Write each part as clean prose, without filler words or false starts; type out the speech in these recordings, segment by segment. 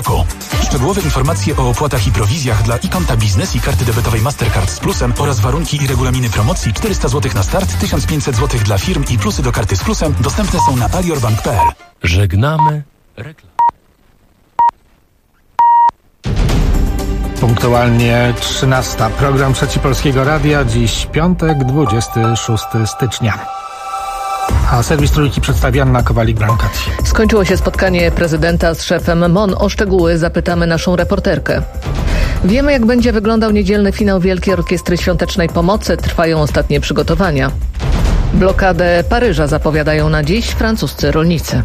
roku. Szczegółowe informacje o opłatach i prowizjach dla konta biznes i karty debetowej Mastercard z Plusem oraz warunki i regulaminy promocji 400 zł na start, 1500 zł dla firm i plusy do karty z Plusem dostępne są na aliorbank.pl. Żegnamy reklamę. Punktualnie 13. Program Trzeci Polskiego Radia. Dziś piątek, 26 stycznia. A serwis Trójki przedstawia Anna Kowalik-Brankacz. Skończyło się spotkanie prezydenta z szefem MON. O szczegóły zapytamy naszą reporterkę. Wiemy, jak będzie wyglądał niedzielny finał Wielkiej Orkiestry Świątecznej Pomocy. Trwają ostatnie przygotowania. Blokadę Paryża zapowiadają na dziś francuscy rolnicy.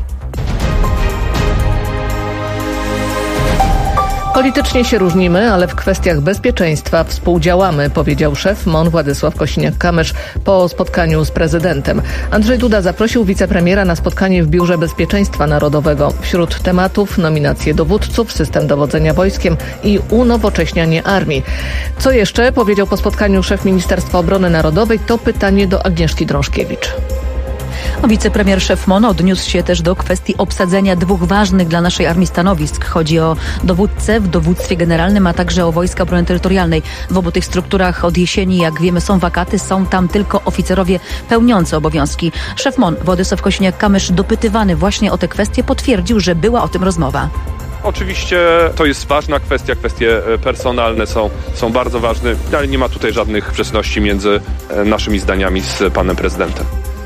Politycznie się różnimy, ale w kwestiach bezpieczeństwa współdziałamy, powiedział szef MON Władysław Kosiniak-Kamysz po spotkaniu z prezydentem. Andrzej Duda zaprosił wicepremiera na spotkanie w Biurze Bezpieczeństwa Narodowego. Wśród tematów nominacje dowódców, system dowodzenia wojskiem i unowocześnianie armii. Co jeszcze, powiedział po spotkaniu szef Ministerstwa Obrony Narodowej, to pytanie do Agnieszki Drążkiewicz. Wicepremier szef MON odniósł się też do kwestii obsadzenia dwóch ważnych dla naszej armii stanowisk. Chodzi o dowódcę w dowództwie generalnym, a także o Wojska Obrony Terytorialnej. W obu tych strukturach od jesieni, jak wiemy, są wakaty, są tam tylko oficerowie pełniący obowiązki. Szef MON Władysław Kosiniak-Kamysz, dopytywany właśnie o te kwestie, potwierdził, że była o tym rozmowa. Oczywiście to jest ważna kwestia, kwestie personalne są bardzo ważne, ale nie ma tutaj żadnych sprzeczności między naszymi zdaniami z panem prezydentem.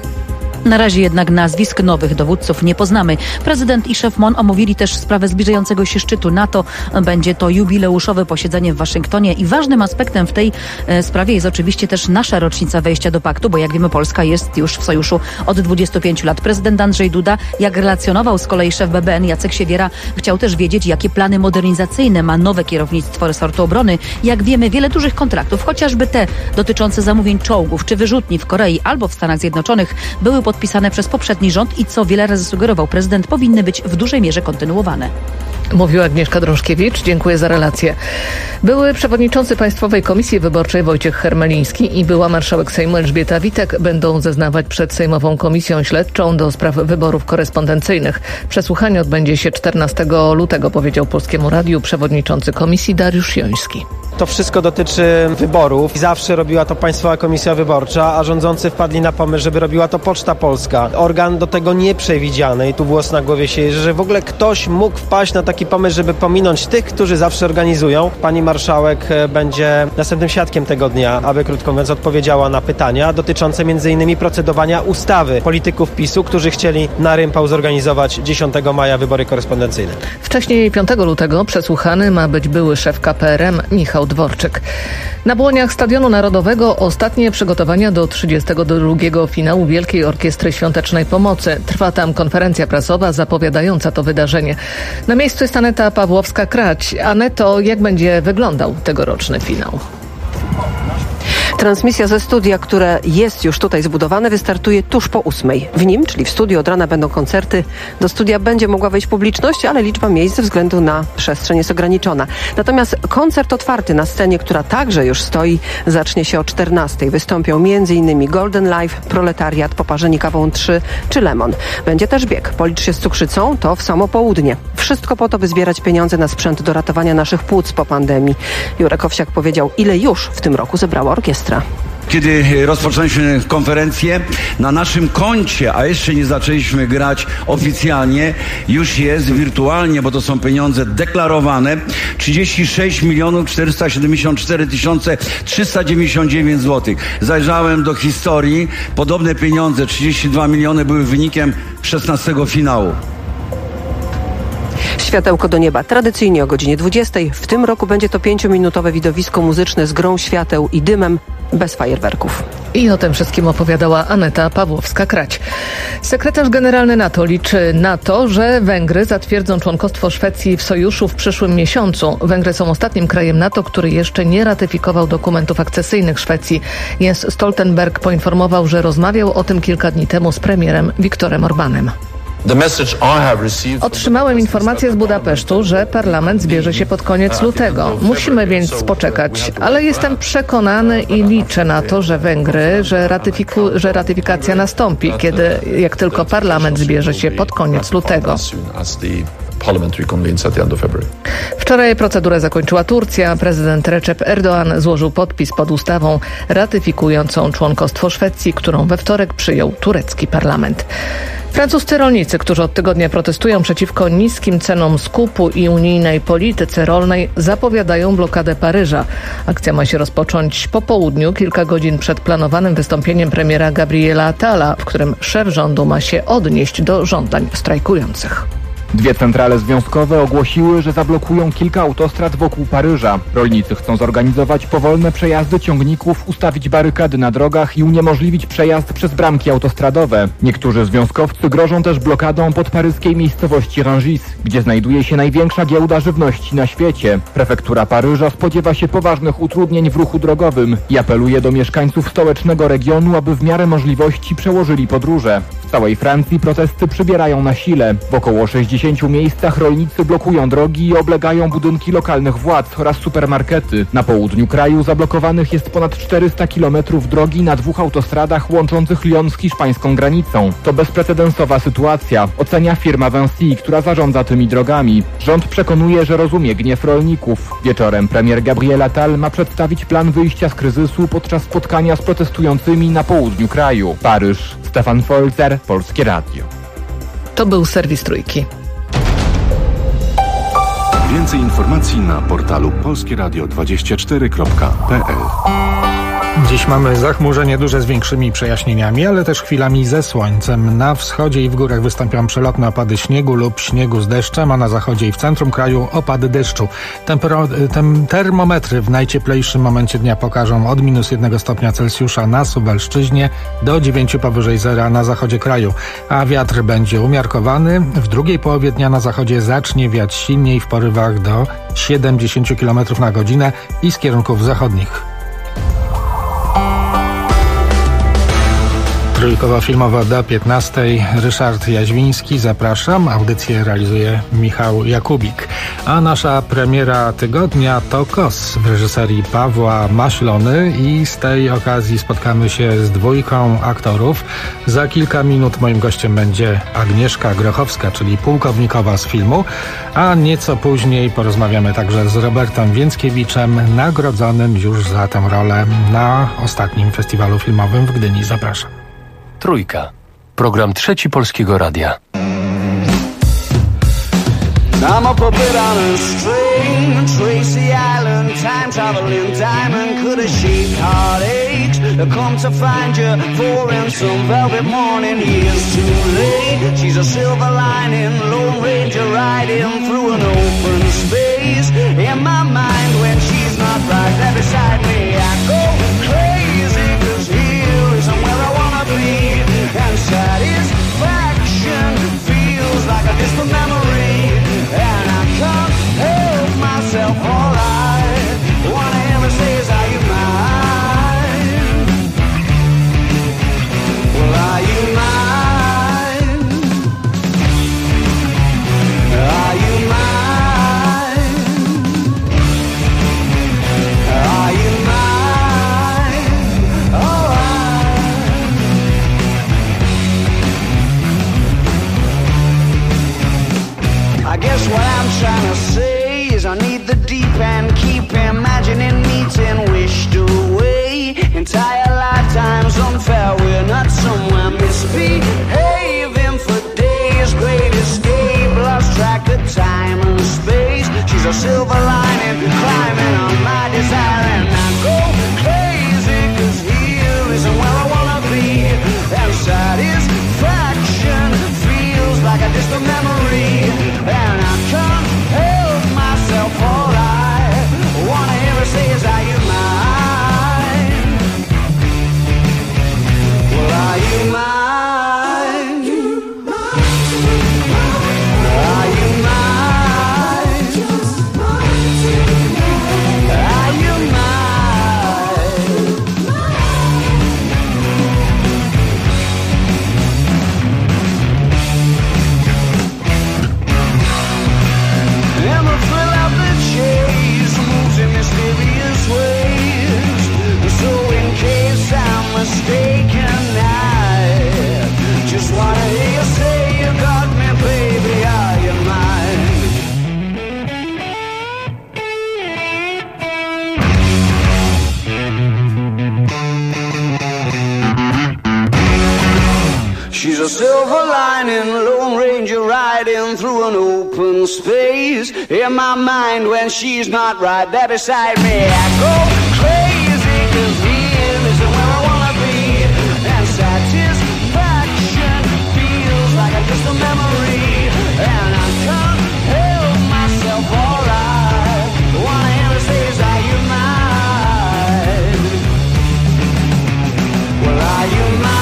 Na razie jednak nazwisk nowych dowódców nie poznamy. Prezydent i szef MON omówili też sprawę zbliżającego się szczytu NATO. Będzie to jubileuszowe posiedzenie w Waszyngtonie i ważnym aspektem w tej sprawie jest oczywiście też nasza rocznica wejścia do paktu, bo jak wiemy, Polska jest już w sojuszu od 25 lat. Prezydent Andrzej Duda, jak relacjonował z kolei szef BBN Jacek Siewiera, chciał też wiedzieć, jakie plany modernizacyjne ma nowe kierownictwo resortu obrony. Jak wiemy, wiele dużych kontraktów, chociażby te dotyczące zamówień czołgów czy wyrzutni w Korei albo w Stanach Zjednoczonych, były podpisane przez poprzedni rząd i co wiele razy sugerował prezydent, powinny być w dużej mierze kontynuowane. Mówiła Agnieszka Drążkiewicz. Dziękuję za relację. Były przewodniczący Państwowej Komisji Wyborczej Wojciech Hermeliński i była marszałek Sejmu Elżbieta Witek będą zeznawać przed Sejmową Komisją Śledczą do spraw wyborów korespondencyjnych. Przesłuchanie odbędzie się 14 lutego, powiedział Polskiemu Radiu przewodniczący komisji Dariusz Joński. To wszystko dotyczy wyborów. Zawsze robiła to Państwowa Komisja Wyborcza, a rządzący wpadli na pomysł, żeby robiła to Poczta Polska. Organ do tego nieprzewidziany i tu włos na głowie się jeży, że w ogóle ktoś mógł wpaść na taki pomysł, żeby pominąć tych, którzy zawsze organizują. Pani marszałek będzie następnym świadkiem tego dnia, aby krótko mówiąc odpowiedziała na pytania dotyczące m.in. procedowania ustawy polityków PiS-u, którzy chcieli na rympał zorganizować 10 maja wybory korespondencyjne. Wcześniej 5 lutego przesłuchany ma być były szef KPRM Michał Dworczyk. Na błoniach Stadionu Narodowego ostatnie przygotowania do 32. finału Wielkiej Orkiestry Świątecznej Pomocy. Trwa tam konferencja prasowa zapowiadająca to wydarzenie. Na miejscu jest Aneta Pawłowska-Krać. Aneto, jak będzie wyglądał tegoroczny finał? Transmisja ze studia, które jest już tutaj zbudowane, wystartuje tuż po 8:00. W nim, czyli w studiu od rana będą koncerty. Do studia będzie mogła wejść publiczność, ale liczba miejsc ze względu na przestrzeń jest ograniczona. Natomiast koncert otwarty na scenie, która także już stoi, zacznie się o 14:00. Wystąpią m.in. Golden Life, Proletariat, Poparzeni Kawą 3 czy Lemon. Będzie też bieg. Policz się z cukrzycą, to w samo południe. Wszystko po to, by zbierać pieniądze na sprzęt do ratowania naszych płuc po pandemii. Jurek Owsiak powiedział, ile już w tym roku zebrała orkiestra. Kiedy rozpoczęliśmy konferencję, na naszym koncie, a jeszcze nie zaczęliśmy grać oficjalnie, już jest wirtualnie, bo to są pieniądze deklarowane, 36 474 399 zł. Zajrzałem do historii, podobne pieniądze, 32 miliony, były wynikiem 16 finału. Światełko do nieba tradycyjnie o godzinie 20:00. W tym roku będzie to 5-minutowe widowisko muzyczne z grą świateł i dymem, bez fajerwerków. I o tym wszystkim opowiadała Aneta Pawłowska-Krać. Sekretarz generalny NATO liczy na to, że Węgry zatwierdzą członkostwo Szwecji w sojuszu w przyszłym miesiącu. Węgry są ostatnim krajem NATO, który jeszcze nie ratyfikował dokumentów akcesyjnych Szwecji. Jens Stoltenberg poinformował, że rozmawiał o tym kilka dni temu z premierem Viktorem Orbánem. Otrzymałem informację z Budapesztu, że parlament zbierze się pod koniec lutego. Musimy więc poczekać, ale jestem przekonany i liczę na to, że Węgry, że ratyfikacja nastąpi, jak tylko parlament zbierze się pod koniec lutego. parliamentary convenes at the end of February. Wczoraj procedurę zakończyła Turcja. Prezydent Recep Erdoğan złożył podpis pod ustawą ratyfikującą członkostwo Szwecji, którą we wtorek przyjął turecki parlament. Francuscy rolnicy, którzy od tygodnia protestują przeciwko niskim cenom skupu i unijnej polityce rolnej, zapowiadają blokadę Paryża. Akcja ma się rozpocząć po południu, kilka godzin przed planowanym wystąpieniem premiera Gabriela Attala, w którym szef rządu ma się odnieść do żądań strajkujących. Dwie centrale związkowe ogłosiły, że zablokują kilka autostrad wokół Paryża. Rolnicy chcą zorganizować powolne przejazdy ciągników, ustawić barykady na drogach i uniemożliwić przejazd przez bramki autostradowe. Niektórzy związkowcy grożą też blokadą podparyskiej miejscowości Rungis, gdzie znajduje się największa giełda żywności na świecie. Prefektura Paryża spodziewa się poważnych utrudnień w ruchu drogowym i apeluje do mieszkańców stołecznego regionu, aby w miarę możliwości przełożyli podróże. W całej Francji protesty przybierają na sile. W około 60 miejscach rolnicy blokują drogi i oblegają budynki lokalnych władz oraz supermarkety. Na południu kraju zablokowanych jest ponad 400 kilometrów drogi na 2 autostradach łączących Lyon z hiszpańską granicą. To bezprecedensowa sytuacja, ocenia firma Vinci, która zarządza tymi drogami. Rząd przekonuje, że rozumie gniew rolników. Wieczorem premier Gabriel Attal ma przedstawić plan wyjścia z kryzysu podczas spotkania z protestującymi na południu kraju. Paryż, Stefan Folzer, Polskie Radio. To był serwis Trójki. Więcej informacji na portalu polskieradio24.pl. Dziś mamy zachmurzenie duże z większymi przejaśnieniami, ale też chwilami ze słońcem. Na wschodzie i w górach wystąpią przelotne opady śniegu lub śniegu z deszczem, a na zachodzie i w centrum kraju opady deszczu. Termometry w najcieplejszym momencie dnia pokażą od -1 stopnia Celsjusza na Suwalszczyźnie do 9 powyżej zera na zachodzie kraju, a wiatr będzie umiarkowany. W drugiej połowie dnia na zachodzie zacznie wiać silniej w porywach do 70 km na godzinę i z kierunków zachodnich. Trójkowo-filmowo do 15:00. Ryszard Jaźwiński, zapraszam. Audycję realizuje Michał Jakubik. A nasza premiera tygodnia to KOS w reżyserii Pawła Maślony i z tej okazji spotkamy się z dwójką aktorów. Za kilka minut moim gościem będzie Agnieszka Grochowska, czyli pułkownikowa z filmu, a nieco później porozmawiamy także z Robertem Więckiewiczem, nagrodzonym już za tę rolę na ostatnim festiwalu filmowym w Gdyni. Zapraszam. Trójka. Program Trzeci Polskiego Radia. I'm a puppet on a string, Tracy Island, time traveling diamond, could have shaped heartaches. Come to find you for in some velvet morning, years too late. She's a silver lining, Lone Ranger riding through an open space. In my mind when she's not right there beside me, I go crazy, 'cause here isn't where I wanna be. And satisfaction feels like a distant memory, and I can't help myself. All I wanna ever say is, are you mine? Well, are you mine? Are you mine? Are you mine? Oh, I guess what I'm trying to say is I need the deep end, keep imagining meeting wished away. Entire lifetimes unfair, we're not somewhere misbehaving for days. Great escape, lost track of time and space. She's a silver lining, climbing on my desire, and I go crazy, 'cause here isn't where I wanna be. And satisfaction feels like a distant memory, and I can't help myself. All I wanna ever say is, are you mine? Well, are you mine? Are you mine? silver lining, Lone Ranger riding through an open space. In my mind when she's not right there beside me, I go crazy, 'cause here is where I wanna be. And satisfaction feels like a distant memory. And I can't help myself, alright. One hand says, are you mine? Well, are you mine?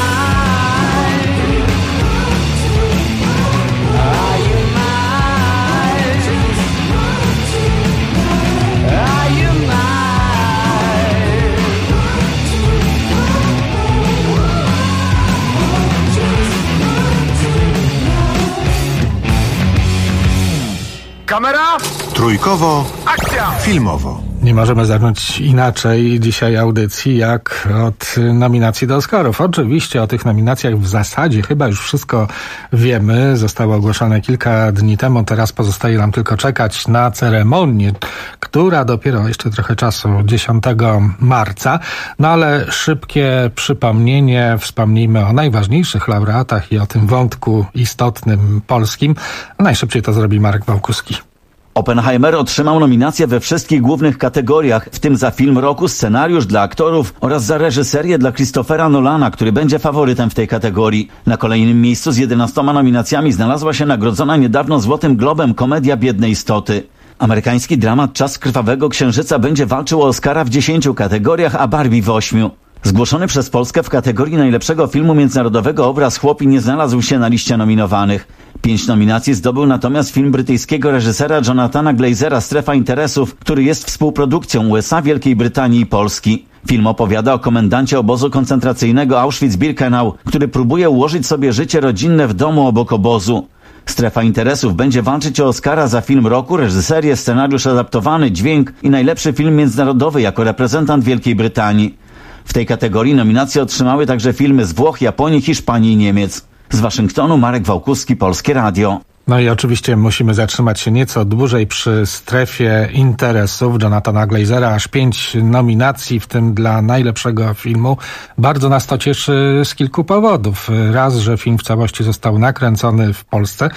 Kamera! Trójkowo. Akcja! Filmowo. Nie możemy zacząć inaczej dzisiaj audycji jak od nominacji do Oscarów. Oczywiście o tych nominacjach w zasadzie chyba już wszystko wiemy. Zostało ogłoszone kilka dni temu. Teraz pozostaje nam tylko czekać na ceremonię, która dopiero jeszcze trochę czasu, 10 marca. No ale szybkie przypomnienie. Wspomnijmy o najważniejszych laureatach i o tym wątku istotnym polskim. Najszybciej to zrobi Marek Wałkuski. Oppenheimer otrzymał nominację we wszystkich głównych kategoriach, w tym za film roku, scenariusz dla aktorów oraz za reżyserię dla Christophera Nolana, który będzie faworytem w tej kategorii. Na kolejnym miejscu z 11 nominacjami znalazła się nagrodzona niedawno Złotym Globem komedia Biedne istoty. Amerykański dramat Czas krwawego księżyca będzie walczył o Oscara w 10 kategoriach, a Barbie w 8. Zgłoszony przez Polskę w kategorii najlepszego filmu międzynarodowego obraz Chłopi nie znalazł się na liście nominowanych. 5 nominacji zdobył natomiast film brytyjskiego reżysera Jonathana Glazera Strefa interesów, który jest współprodukcją USA, Wielkiej Brytanii i Polski. Film opowiada o komendancie obozu koncentracyjnego Auschwitz-Birkenau, który próbuje ułożyć sobie życie rodzinne w domu obok obozu. Strefa interesów będzie walczyć o Oscara za film roku, reżyserię, scenariusz adaptowany, dźwięk i najlepszy film międzynarodowy jako reprezentant Wielkiej Brytanii. W tej kategorii nominacje otrzymały także filmy z Włoch, Japonii, Hiszpanii i Niemiec. Z Waszyngtonu Marek Wałkuski, Polskie Radio. No i oczywiście musimy zatrzymać się nieco dłużej przy strefie interesów Jonathana Glazera. Aż 5 nominacji, w tym dla najlepszego filmu. Bardzo nas to cieszy z kilku powodów. Raz, że film w całości został nakręcony w Polsce.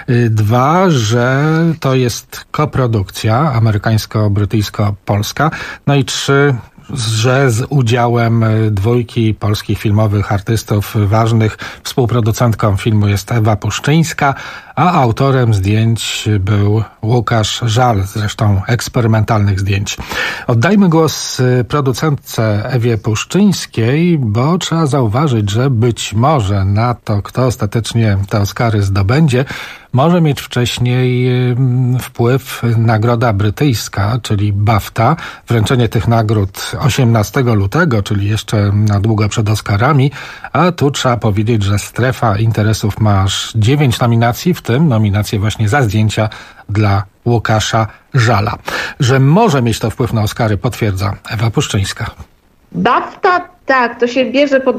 2, że to jest koprodukcja amerykańsko-brytyjsko-polska. No i 3, że z udziałem 2 polskich filmowych artystów ważnych. Współproducentką filmu jest Ewa Puszczyńska, a autorem zdjęć był Łukasz Żal, zresztą eksperymentalnych zdjęć. Oddajmy głos producentce Ewie Puszczyńskiej, bo trzeba zauważyć, że być może na to, kto ostatecznie te Oscary zdobędzie, może mieć wcześniej wpływ nagroda brytyjska, czyli BAFTA. Wręczenie tych nagród 18 lutego, czyli jeszcze na długo przed Oscarami. A tu trzeba powiedzieć, że strefa interesów ma aż 9 nominacji, w tym nominacje właśnie za zdjęcia dla Łukasza Żala. Że może mieć to wpływ na Oscary, potwierdza Ewa Puszczyńska. BAFTA, tak, to się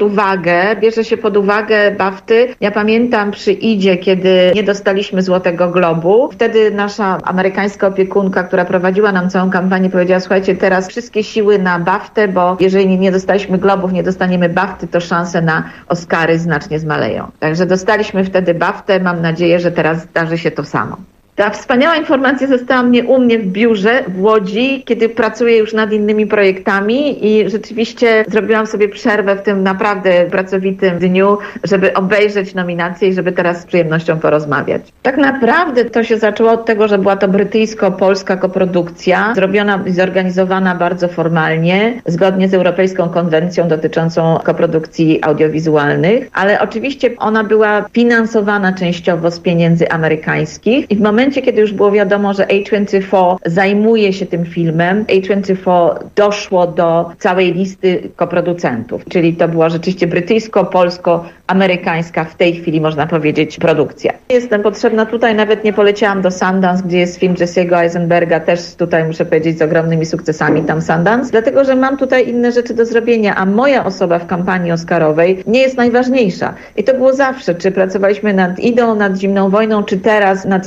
bierze się pod uwagę BAFTY. Ja pamiętam przy Idzie, kiedy nie dostaliśmy Złotego Globu. Wtedy nasza amerykańska opiekunka, która prowadziła nam całą kampanię, powiedziała: słuchajcie, teraz wszystkie siły na BAFTę, bo jeżeli nie dostaliśmy Globów, nie dostaniemy BAFTY, to szanse na Oscary znacznie zmaleją. Także dostaliśmy wtedy BAFTę. Mam nadzieję, że teraz zdarzy się to samo. Ta wspaniała informacja została u mnie w biurze w Łodzi, kiedy pracuję już nad innymi projektami i rzeczywiście zrobiłam sobie przerwę w tym naprawdę pracowitym dniu, żeby obejrzeć nominacje i żeby teraz z przyjemnością porozmawiać. Tak naprawdę to się zaczęło od tego, że była to brytyjsko-polska koprodukcja, zrobiona i zorganizowana bardzo formalnie, zgodnie z Europejską Konwencją dotyczącą koprodukcji audiowizualnych, ale oczywiście ona była finansowana częściowo z pieniędzy amerykańskich i w momencie, kiedy już było wiadomo, że A24 zajmuje się tym filmem, A24 doszło do całej listy koproducentów, czyli to była rzeczywiście brytyjsko-polsko-amerykańska w tej chwili, można powiedzieć, produkcja. Jestem potrzebna tutaj, nawet nie poleciałam do Sundance, gdzie jest film Jesse'ego Eisenberga, też tutaj muszę powiedzieć z ogromnymi sukcesami tam Sundance, dlatego, że mam tutaj inne rzeczy do zrobienia, a moja osoba w kampanii oscarowej nie jest najważniejsza. I to było zawsze, czy pracowaliśmy nad Idą, nad Zimną wojną, czy teraz nad strefą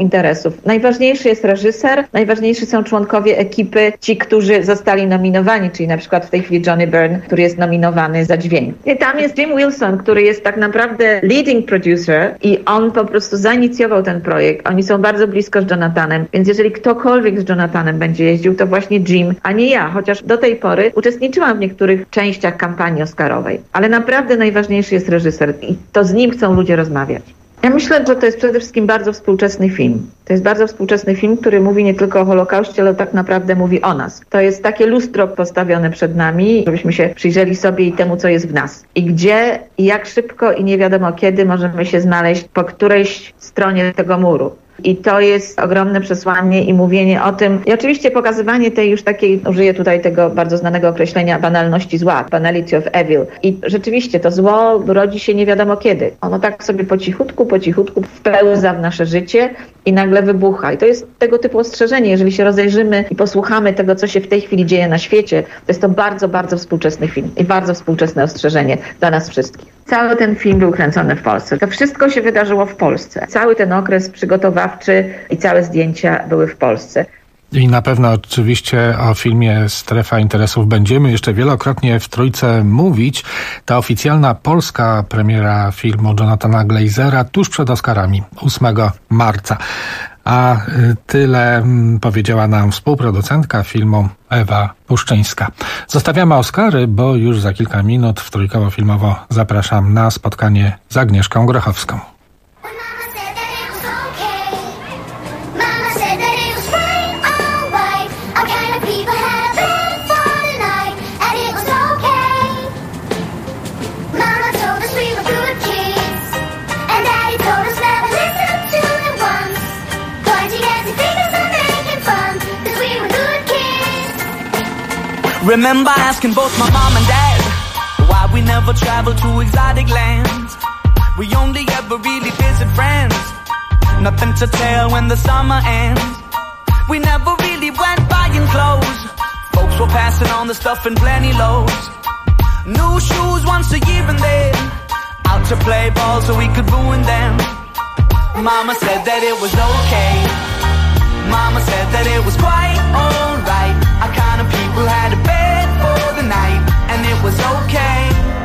interesów. Najważniejszy jest reżyser, najważniejsi są członkowie ekipy, ci, którzy zostali nominowani, czyli na przykład w tej chwili Johnny Byrne, który jest nominowany za dźwięk. I tam jest Jim Wilson, który jest tak naprawdę leading producer i on po prostu zainicjował ten projekt. Oni są bardzo blisko z Jonathanem, więc jeżeli ktokolwiek z Jonathanem będzie jeździł, to właśnie Jim, a nie ja, chociaż do tej pory uczestniczyłam w niektórych częściach kampanii oscarowej. Ale naprawdę najważniejszy jest reżyser i to z nim chcą ludzie rozmawiać. Ja myślę, że to jest przede wszystkim bardzo współczesny film. To jest bardzo współczesny film, który mówi nie tylko o Holokauście, ale tak naprawdę mówi o nas. To jest takie lustro postawione przed nami, żebyśmy się przyjrzeli sobie i temu, co jest w nas. I gdzie, i jak szybko i nie wiadomo kiedy możemy się znaleźć po którejś stronie tego muru. I to jest ogromne przesłanie i mówienie o tym. I oczywiście pokazywanie tej już takiej, użyję tutaj tego bardzo znanego określenia, banalności zła, banality of evil. I rzeczywiście to zło rodzi się nie wiadomo kiedy. Ono tak sobie po cichutku wpełza w nasze życie i nagle wybucha. I to jest tego typu ostrzeżenie. Jeżeli się rozejrzymy i posłuchamy tego, co się w tej chwili dzieje na świecie, to jest to bardzo, bardzo współczesny film i bardzo współczesne ostrzeżenie dla nas wszystkich. Cały ten film był kręcony w Polsce. To wszystko się wydarzyło w Polsce. Cały ten okres przygotowawczy i całe zdjęcia były w Polsce. I na pewno oczywiście o filmie Strefa Interesów będziemy jeszcze wielokrotnie w Trójce mówić. Ta oficjalna polska premiera filmu Jonathana Glazera tuż przed Oscarami, 8 marca. A tyle powiedziała nam współproducentka filmu Ewa Puszczyńska. Zostawiamy Oscary, bo już za kilka minut w Trójkowo Filmowo zapraszam na spotkanie z Agnieszką Grochowską. Remember asking both my mom and dad why we never traveled to exotic lands. We only ever really visit friends, nothing to tell when the summer ends. We never really went buying clothes, folks were passing on the stuff in plenty loads. New shoes once a year and then out to play ball so we could ruin them. Mama said that it was okay, Mama said that it was quite alright. Our kind of people had a bed for the night, and it was okay.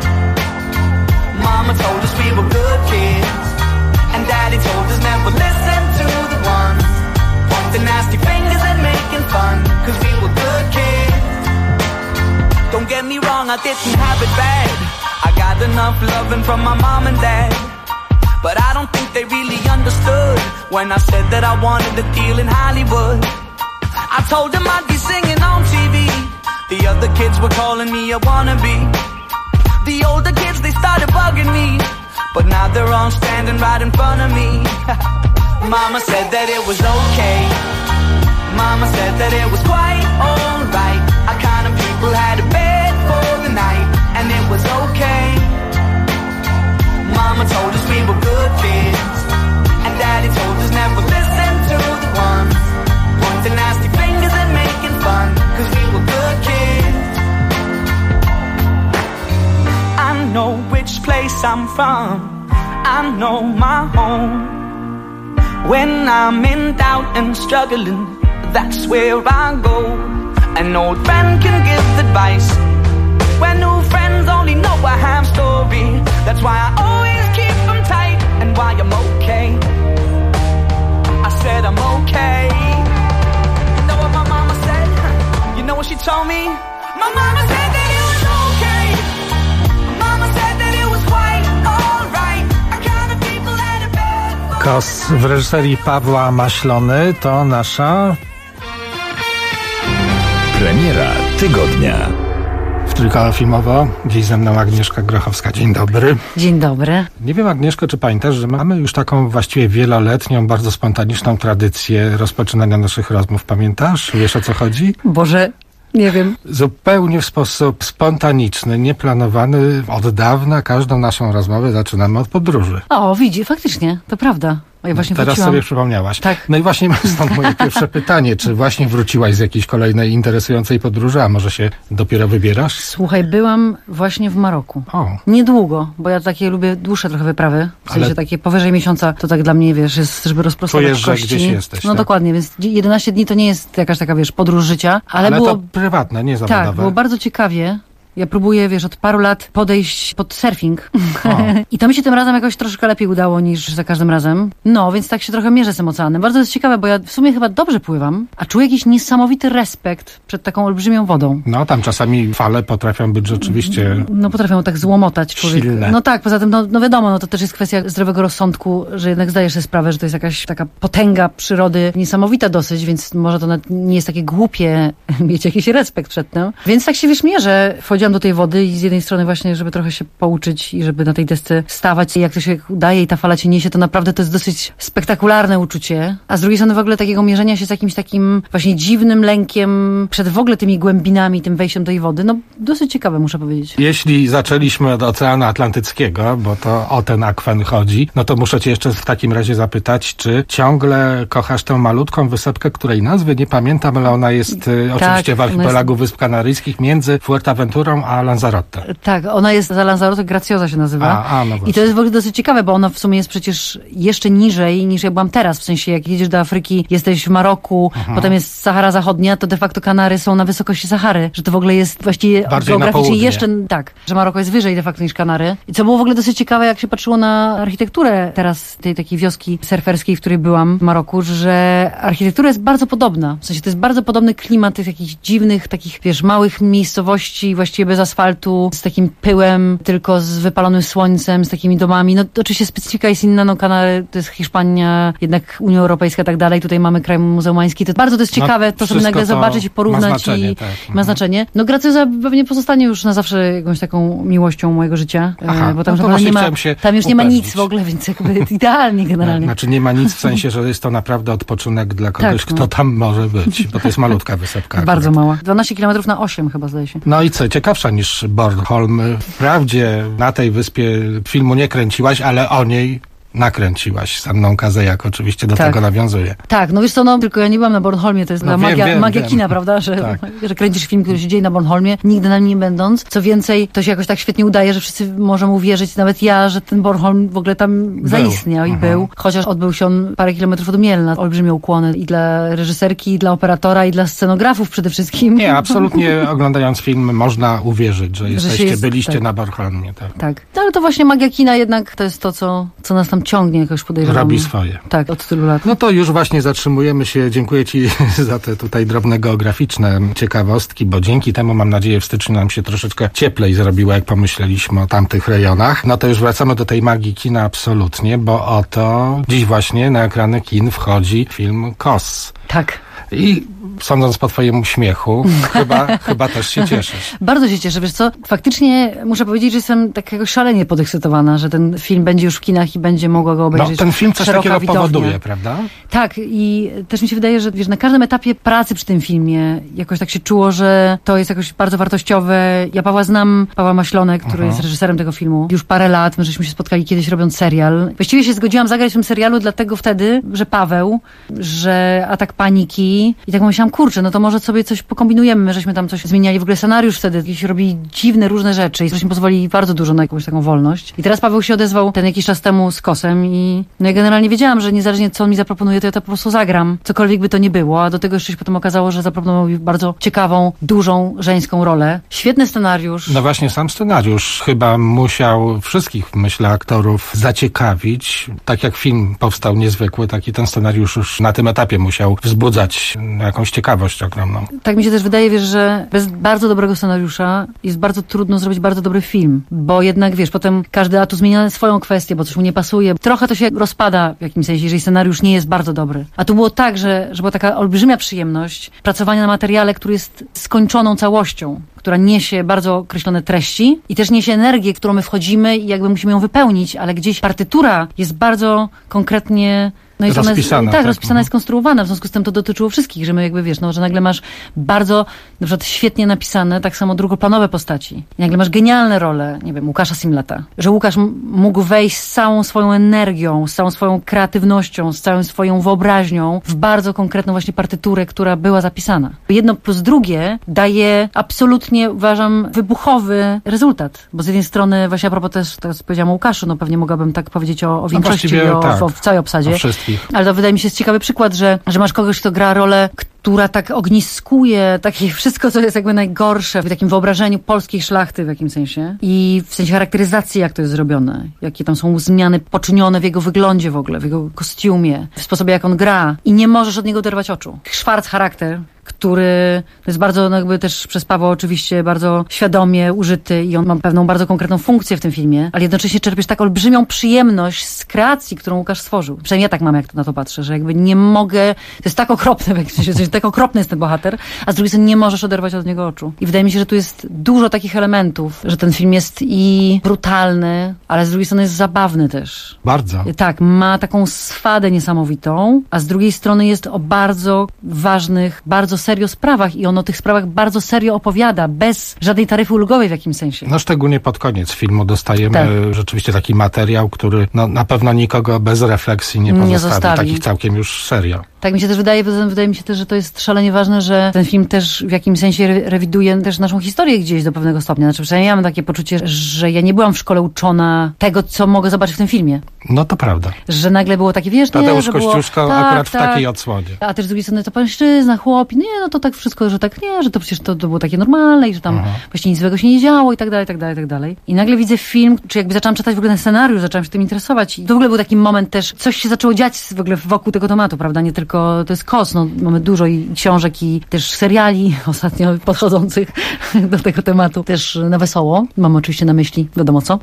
Mama told us we were good kids, and Daddy told us never listen to the ones pointing nasty fingers and making fun, cause we were good kids. Don't get me wrong, I didn't have it bad. I got enough loving from my mom and dad, but I don't think they really understood when I said that I wanted a deal in Hollywood. I told them I'd be singing on TV, the other kids were calling me a wannabe. The older kids, they started bugging me, but now they're all standing right in front of me. Mama said that it was okay, Mama said that it was quite alright. Our kind of people had a bed for the night, and it was okay. Mama told us we were good kids, and Daddy told us never listen to the ones pointing nasty fingers and making fun, cause we were good kids. I know which place I'm from, I know my home. When I'm in doubt and struggling, that's where I go. An old friend can give advice when new friends only know a half story. That's why I always keep them tight, and why I'm okay. I said I'm okay. You know what my mama said? You know what she told me? My mama said that it was okay. Mama said that it was quite alright. I kind of people had a bed. Kos w reżyserii Pawła Maślony to nasza premiera tygodnia. W Trójkowo Filmowo dziś ze mną Agnieszka Grochowska. Dzień dobry. Dzień dobry. Nie wiem, Agnieszko, czy pamiętasz, że mamy już taką właściwie wieloletnią, bardzo spontaniczną tradycję rozpoczynania naszych rozmów. Pamiętasz? Wiesz, o co chodzi? Boże, nie wiem. Zupełnie w sposób spontaniczny, nieplanowany od dawna każdą naszą rozmowę zaczynamy od podróży. O, widzi, faktycznie, to prawda. Ja właśnie Teraz wróciłam. sobie przypomniałaś. Tak. No i właśnie stąd moje pierwsze pytanie. Czy właśnie wróciłaś z jakiejś kolejnej interesującej podróży, a może się dopiero wybierasz? Słuchaj, byłam właśnie w Maroku. O. Niedługo, bo ja takie lubię dłuższe trochę wyprawy. W sensie Ale- takie powyżej miesiąca, to tak dla mnie, wiesz, jest, żeby rozprostować Czujesz, że kości. gdzieś jesteś, No tak? dokładnie, więc 11 dni to nie jest jakaś taka, wiesz, podróż życia, ale Ale było... to prywatne, nie zawodowe. Tak, było bardzo ciekawie. Ja próbuję, wiesz, od paru lat podejść pod surfing. I to mi się tym razem jakoś troszkę lepiej udało niż za każdym razem. No, więc tak się trochę mierzę z tym oceanem. Bardzo jest ciekawe, bo ja w sumie chyba dobrze pływam, a czuję jakiś niesamowity respekt przed taką olbrzymią wodą. No tam czasami fale potrafią być rzeczywiście No potrafią tak złomotać człowieka. silne. No tak, poza tym, no wiadomo, no to też jest kwestia zdrowego rozsądku, że jednak zdajesz sobie sprawę, że to jest jakaś taka potęga przyrody niesamowita dosyć, więc może to nawet nie jest takie głupie mieć jakiś respekt przed tym. Więc tak się wiesz że wchodziłam do tej wody i z jednej strony właśnie, żeby trochę się pouczyć i żeby na tej desce stawać i jak to się udaje i ta fala cię niesie, to naprawdę to jest dosyć spektakularne uczucie. A z drugiej strony w ogóle takiego mierzenia się z jakimś takim właśnie dziwnym lękiem przed w ogóle tymi głębinami, tym wejściem do tej wody, no dosyć ciekawe, muszę powiedzieć. Jeśli zaczęliśmy od Oceanu Atlantyckiego, bo to o ten akwen chodzi, no to muszę cię jeszcze w takim razie zapytać, czy ciągle kochasz tę malutką wysepkę, której nazwy nie pamiętam, ale ona jest oczywiście w archipelagu Wysp Kanaryjskich między Fuerteventurą a Lanzarote. Tak, ona jest za Lanzarote, Graciosa się nazywa. No właśnie. I to jest w ogóle dosyć ciekawe, bo ona w sumie jest przecież jeszcze niżej niż ja byłam teraz. W sensie, jak jedziesz do Afryki, jesteś w Maroku, potem jest Sahara Zachodnia, to de facto Kanary są na wysokości Sahary. Że to w ogóle jest właściwie bardziej geograficznie jeszcze tak, że Maroko jest wyżej de facto niż Kanary. I co było w ogóle dosyć ciekawe, jak się patrzyło na architekturę teraz tej takiej wioski surferskiej, w której byłam w Maroku, że architektura jest bardzo podobna. W sensie to jest bardzo podobny klimat tych jakichś dziwnych, takich, wiesz, małych miejscowości, właściwie bez asfaltu, z takim pyłem, tylko z wypalonym słońcem, z takimi domami. No to oczywiście specyfika jest inna, no Kanary to jest Hiszpania, jednak Unia Europejska i tak dalej. Tutaj mamy kraj muzułmański. To jest ciekawe, to sobie nagle zobaczyć i porównać ma znaczenie, i tak. ma znaczenie. No Graciosa pewnie pozostanie już na zawsze jakąś taką miłością mojego życia, bo tam, no to nie ma, chciałem się tam już nie ma upewnić. nic w ogóle, więc jakby idealnie generalnie. Znaczy nie ma nic w sensie, że jest to naprawdę odpoczynek dla kogoś, Tak, kto tam może być, bo to jest malutka wysepka. Bardzo akurat. mała. 12 km na 8 chyba zdaje się. No i co, ciekawsza niż Bornholm. Wprawdzie na tej wyspie filmu nie kręciłaś, ale o niej nakręciłaś z Anną Kazejak, oczywiście do Tak. tego nawiązuje. Tak, no wiesz co, no tylko ja nie byłam na Bornholmie, to jest No magia wiem. kina, prawda, że, Tak. że kręcisz film, który się dzieje na Bornholmie, nigdy na nim nie będąc. Co więcej, to się jakoś tak świetnie udaje, że wszyscy możemy uwierzyć, nawet ja, że ten Bornholm w ogóle tam zaistniał i był. Chociaż odbył się on parę kilometrów od Mielna. Olbrzymie ukłony i dla reżyserki, i dla operatora, i dla scenografów przede wszystkim. Nie, absolutnie oglądając film można uwierzyć, że byliście tak. na Bornholmie. Tak. Tak. No, ale to właśnie magia kina jednak to jest to, co nas tam ciągnie jakoś podejrzewam. Robi swoje. Tak, od tylu lat. No to już właśnie zatrzymujemy się. Dziękuję Ci za te tutaj drobne geograficzne ciekawostki, bo dzięki temu, mam nadzieję, w styczniu nam się troszeczkę cieplej zrobiło, jak pomyśleliśmy o tamtych rejonach. No to już wracamy do tej magii kina absolutnie, bo oto dziś właśnie na ekrany kin wchodzi film KOS. Tak. I sądząc po Twojemu uśmiechu, chyba też się cieszysz. Bardzo się cieszę, wiesz co, faktycznie muszę powiedzieć, że jestem takiego szalenie podekscytowana, że ten film będzie już w kinach i będzie mogła go obejrzeć. No, ten film coś szeroka takiego widownia. powoduje, prawda? Tak, i też mi się wydaje, że wiesz, na każdym etapie pracy przy tym filmie jakoś tak się czuło, że to jest jakoś bardzo wartościowe. Ja Pawła znam, Pawła Maślonek, który jest reżyserem tego filmu. Już parę lat, my żeśmy się spotkali kiedyś robiąc serial. Właściwie się zgodziłam zagrać w tym serialu dlatego wtedy, że Paweł, że Atak Paniki i tak myślałam, kurczę, no to może sobie coś pokombinujemy. My żeśmy tam coś zmieniali, w ogóle scenariusz wtedy, jakieś robili dziwne, różne rzeczy i żeśmy pozwolili bardzo dużo na jakąś taką wolność. I teraz Paweł się odezwał ten jakiś czas temu z KOS-em i no ja generalnie wiedziałam, że niezależnie co on mi zaproponuje, to ja to po prostu zagram. Cokolwiek by to nie było, a do tego jeszcze się potem okazało, że zaproponował mi bardzo ciekawą, dużą, żeńską rolę. Świetny scenariusz. No właśnie, sam scenariusz chyba musiał wszystkich, myślę, aktorów zaciekawić. Tak jak film powstał niezwykły, tak i ten scenariusz już na tym etapie musiał wzbudzać jakąś ciekawość ogromną. Tak mi się też wydaje, wiesz, że bez bardzo dobrego scenariusza jest bardzo trudno zrobić bardzo dobry film, bo jednak, wiesz, potem każdy atu zmienia swoją kwestię, bo coś mu nie pasuje. Trochę to się rozpada w jakimś sensie, jeżeli scenariusz nie jest bardzo dobry. A tu było tak, że była taka olbrzymia przyjemność pracowania na materiale, który jest skończoną całością, która niesie bardzo określone treści i też niesie energię, w którą my wchodzimy i jakby musimy ją wypełnić, ale gdzieś partytura jest bardzo konkretnie No i rozpisana. Tak, rozpisana jest konstruowana, w związku z tym to dotyczyło wszystkich, że my jakby wiesz, że nagle masz bardzo, na przykład świetnie napisane, tak samo drugoplanowe postaci. Nagle masz genialne role, nie wiem, Łukasza Simlata. Że Łukasz mógł wejść z całą swoją energią, z całą swoją kreatywnością, z całą swoją wyobraźnią w bardzo konkretną właśnie partyturę, która była zapisana. 1+2 daje absolutnie, uważam, wybuchowy rezultat. Bo z jednej strony, właśnie a propos też, teraz powiedziałam o Łukaszu, no pewnie mogłabym tak powiedzieć o większości, o całej obsadzie. Ale to wydaje mi się jest ciekawy przykład, że masz kogoś, kto gra rolę, która tak ogniskuje takie wszystko, co jest jakby najgorsze w takim wyobrażeniu polskiej szlachty w jakimś sensie. I w sensie charakteryzacji, jak to jest zrobione. Jakie tam są zmiany poczynione w jego wyglądzie w ogóle, w jego kostiumie, w sposobie, jak on gra. I nie możesz od niego oderwać oczu. Schwarz charakter, który jest bardzo, no jakby też przez Pawła oczywiście bardzo świadomie użyty i on ma pewną bardzo konkretną funkcję w tym filmie, ale jednocześnie czerpiesz tak olbrzymią przyjemność z kreacji, którą Łukasz stworzył. Przynajmniej ja tak mam, jak na to patrzę, że jakby nie mogę, to jest tak okropne, w sensie, tak okropny jest ten bohater, a z drugiej strony nie możesz oderwać od niego oczu. I wydaje mi się, że tu jest dużo takich elementów, że ten film jest i brutalny, ale z drugiej strony jest zabawny też. Bardzo. Tak, ma taką swadę niesamowitą, a z drugiej strony jest o bardzo ważnych, bardzo serio sprawach i on o tych sprawach bardzo serio opowiada, bez żadnej taryfy ulgowej w jakimś sensie. No szczególnie pod koniec filmu dostajemy rzeczywiście taki materiał, który no, na pewno nikogo bez refleksji nie pozostawi. Takich całkiem już serio. Tak mi się też wydaje mi się też, że to jest szalenie ważne, że ten film też w jakimś sensie rewiduje też naszą historię gdzieś do pewnego stopnia. Znaczy przynajmniej ja mam takie poczucie, że ja nie byłam w szkole uczona tego, co mogę zobaczyć w tym filmie. No to prawda. Że nagle było takie, wiesz, Tadeusz że Kościuszko było, akurat w takiej odsłonie. A też z drugiej strony to mężczyzna, chłop, nie, no to tak wszystko, że tak nie, że to przecież to było takie normalne i że tam właśnie nic złego się nie działo i tak dalej, tak dalej, tak dalej. I nagle widzę film, czy jakby zaczęłam czytać w ogóle ten scenariusz, zaczęłam się tym interesować i to w ogóle był taki moment też, coś się zaczęło dziać w ogóle wokół tego tematu, prawda? Nie tylko, to jest KOS, no mamy dużo i książek i też seriali ostatnio podchodzących do tego tematu, też na wesoło. Mam oczywiście na myśli, wiadomo co,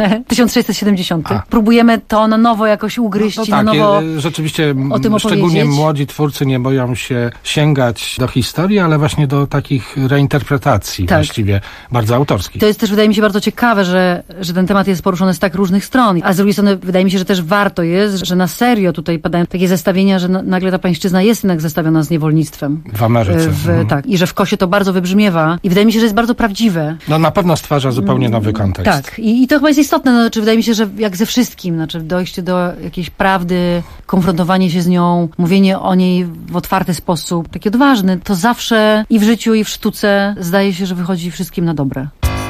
1670. Próbujemy to na nowo jakoś ugryźć i na nowo rzeczywiście o tym szczególnie opowiedzieć. Młodzi twórcy nie boją się sięgać do historii, ale właśnie do takich reinterpretacji właściwie bardzo autorskich. To jest też, wydaje mi się, bardzo ciekawe, że ten temat jest poruszony z tak różnych stron. A z drugiej strony wydaje mi się, że też warto jest, że na serio tutaj padają takie zestawienia, że nagle ta pańszczyzna jest jednak zestawiona z niewolnictwem. W Ameryce. Tak. I że w KOS-ie to bardzo wybrzmiewa. I wydaje mi się, że jest bardzo prawdziwe. No na pewno stwarza zupełnie nowy kontekst. Tak. I to chyba jest istotne. No, znaczy, wydaje mi się, że jak ze wszystkim, znaczy dojście do jakiejś prawdy, konfrontowanie się z nią, mówienie o niej w otwarty sposób, taki odważny, to zawsze i w życiu, i w sztuce zdaje się, że wychodzi wszystkim na dobre.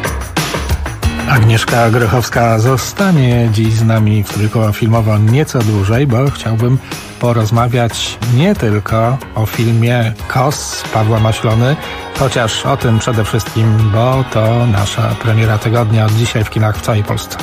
Agnieszka Grochowska zostanie dziś z nami w Trójkoło Filmowo nieco dłużej, bo chciałbym porozmawiać nie tylko o filmie KOS Pawła Maślony, chociaż o tym przede wszystkim, bo to nasza premiera tygodnia od dzisiaj w kinach w całej Polsce.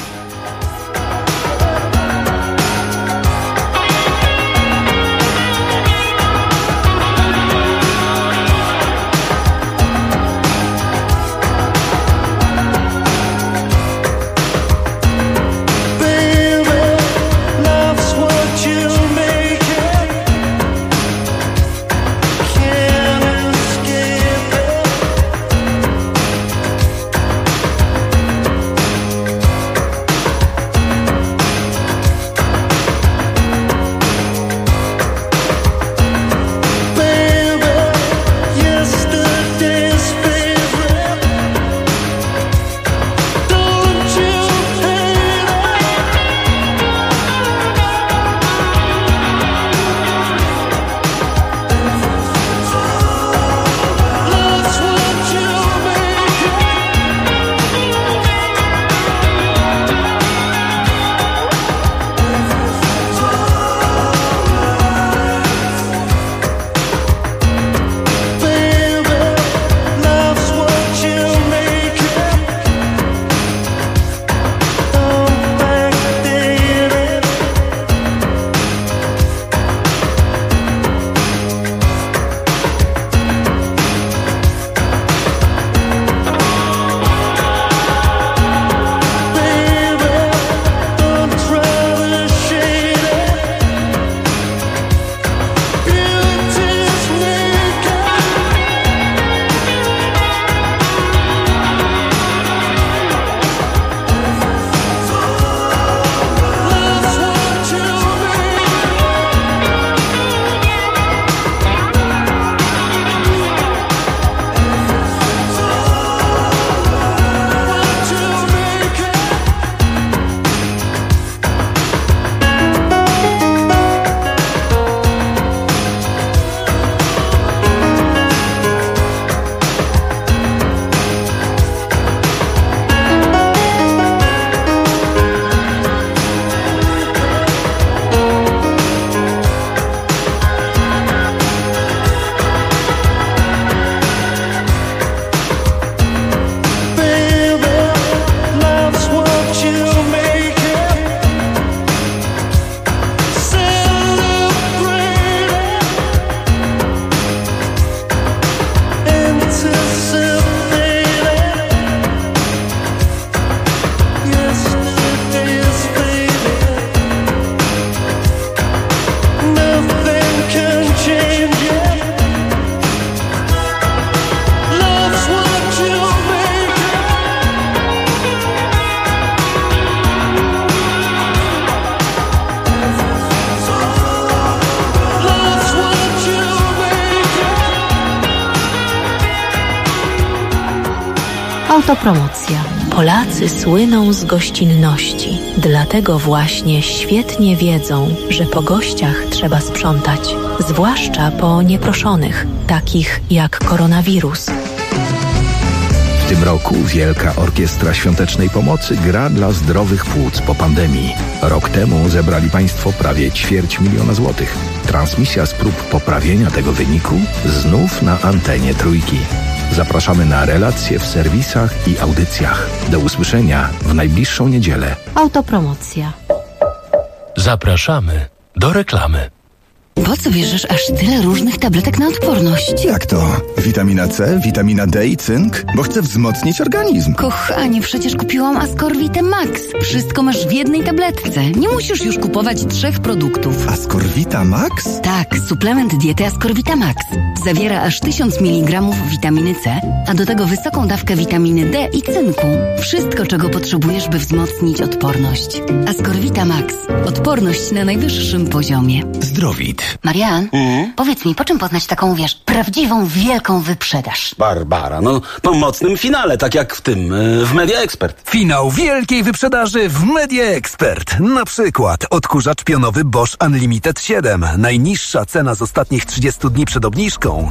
Autopromocja. Polacy słyną z gościnności. Dlatego właśnie świetnie wiedzą, że po gościach trzeba sprzątać. Zwłaszcza po nieproszonych, takich jak koronawirus. W tym roku Wielka Orkiestra Świątecznej Pomocy gra dla zdrowych płuc po pandemii. Rok temu zebrali Państwo prawie 250 000 złotych. Transmisja z prób poprawienia tego wyniku znów na antenie Trójki. Zapraszamy na relacje w serwisach i audycjach. Do usłyszenia w najbliższą niedzielę. Autopromocja. Zapraszamy do reklamy. Po co bierzesz aż tyle różnych tabletek na odporność? Jak to? Witamina C, witamina D i cynk? Bo chcę wzmocnić organizm. Kochanie, przecież kupiłam Ascorvitę Max. Wszystko masz w jednej tabletce. Nie musisz już kupować 3 produktów. Ascorvita Max? Tak, suplement diety Ascorvita Max. Zawiera aż 1000 mg witaminy C, a do tego wysoką dawkę witaminy D i cynku. Wszystko, czego potrzebujesz, by wzmocnić odporność. Ascorvita Max. Odporność na najwyższym poziomie. Zdrowit. Marian, powiedz mi, po czym poznać taką, prawdziwą, wielką wyprzedaż? Barbara, po mocnym finale, tak jak w Media Expert. Finał wielkiej wyprzedaży w Media Expert. Na przykład odkurzacz pionowy Bosch Unlimited 7. Najniższa cena z ostatnich 30 dni przed obniżką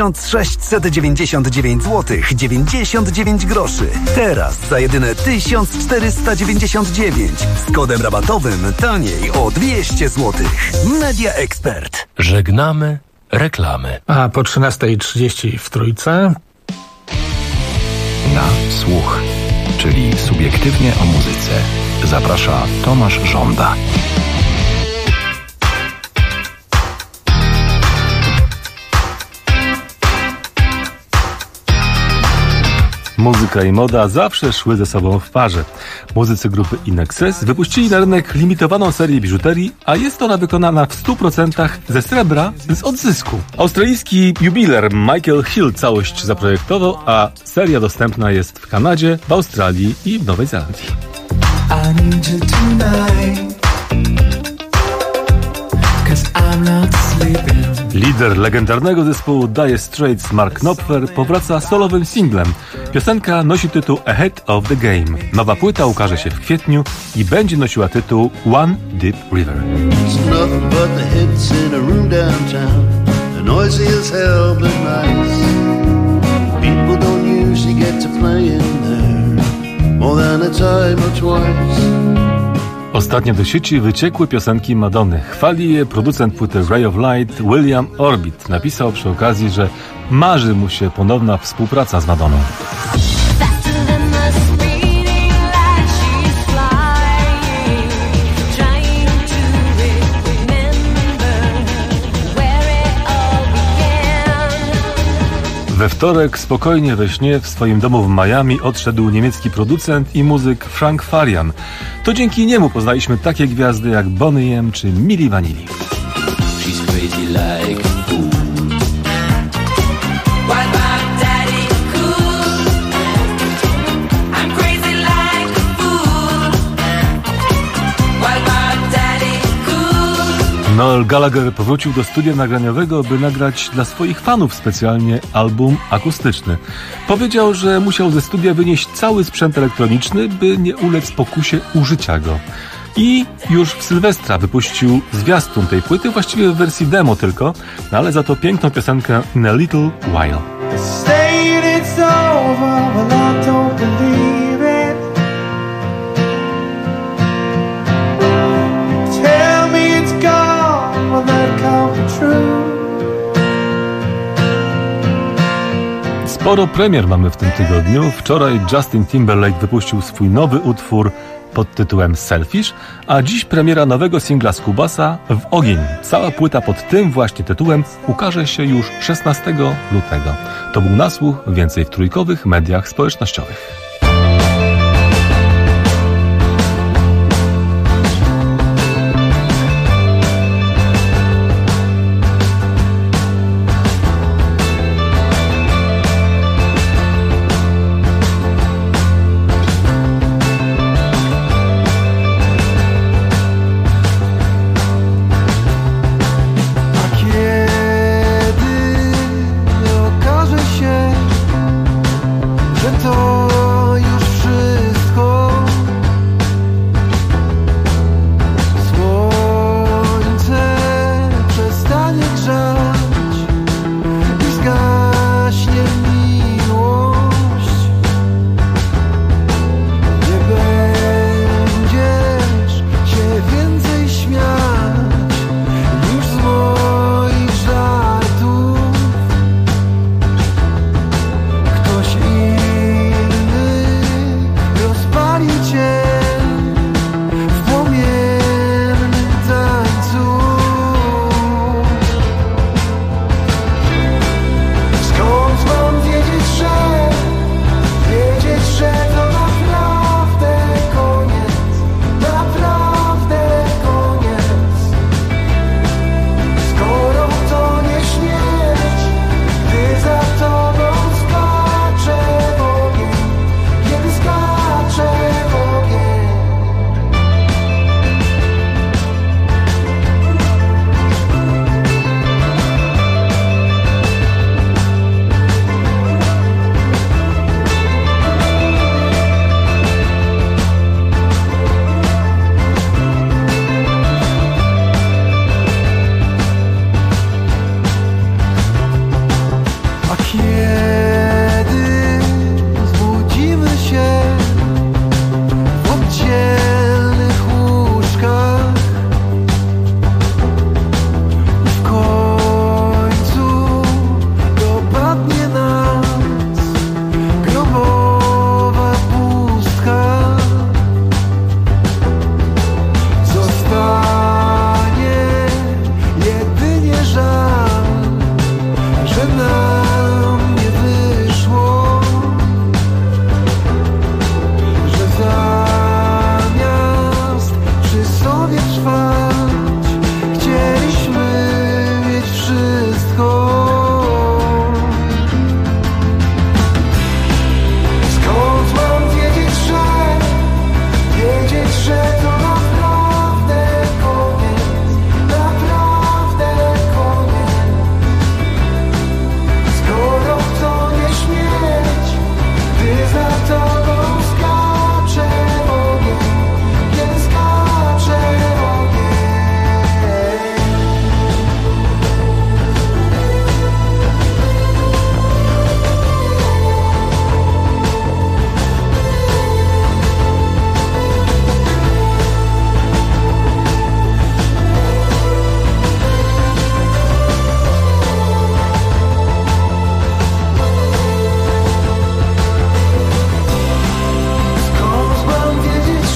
1699 zł 99 groszy. Teraz za jedyne 1499. Z kodem rabatowym taniej o 200 zł. Media Expert. Żegnamy reklamy. A po 13:30 w Trójce Na słuch, czyli subiektywnie o muzyce. Zaprasza Tomasz Żąda. Muzyka i moda zawsze szły ze sobą w parze. Muzycy grupy In Excess wypuścili na rynek limitowaną serię biżuterii, a jest ona wykonana w 100% ze srebra z odzysku. Australijski jubiler Michael Hill całość zaprojektował, a seria dostępna jest w Kanadzie, w Australii i w Nowej Zelandii. Lider legendarnego zespołu Dire Straits Mark Knopfler powraca solowym singlem. Piosenka nosi tytuł Ahead of the Game. Nowa płyta ukaże się w kwietniu i będzie nosiła tytuł One Deep River. Ostatnio do sieci wyciekły piosenki Madonny. Chwali je producent płyty Ray of Light William Orbit. Napisał przy okazji, że marzy mu się ponowna współpraca z Madonną. We wtorek spokojnie we śnie w swoim domu w Miami odszedł niemiecki producent i muzyk Frank Farian. To dzięki niemu poznaliśmy takie gwiazdy jak Boney M czy Milli Vanilli. Noel Gallagher powrócił do studia nagraniowego, by nagrać dla swoich fanów specjalnie album akustyczny. Powiedział, że musiał ze studia wynieść cały sprzęt elektroniczny, by nie ulec pokusie użycia go. I już w Sylwestra wypuścił zwiastun tej płyty, właściwie w wersji demo tylko, ale za to piękną piosenkę In a Little While. Sporo premier mamy w tym tygodniu. Wczoraj Justin Timberlake wypuścił swój nowy utwór pod tytułem Selfish, a dziś premiera nowego singla z Kubasa W ogień. Cała płyta pod tym właśnie tytułem ukaże się już 16 lutego. To był Nasłuch, więcej w trójkowych mediach społecznościowych. To Kiedy zbudzimy się w oddzielnych łóżkach i w końcu dopadnie nas grobowa pustka, zostanie jedynie żal, że nam nie wyszło, że zamiast przy sobie trwać, chcieliśmy mieć wszystko. Skąd mam wiedzieć, że to naprawdę koniec, naprawdę koniec. Skoro to nie śmierć, gdy za tobą skacze ogień, kiedy skacze ogień. Skąd mam wiedzieć,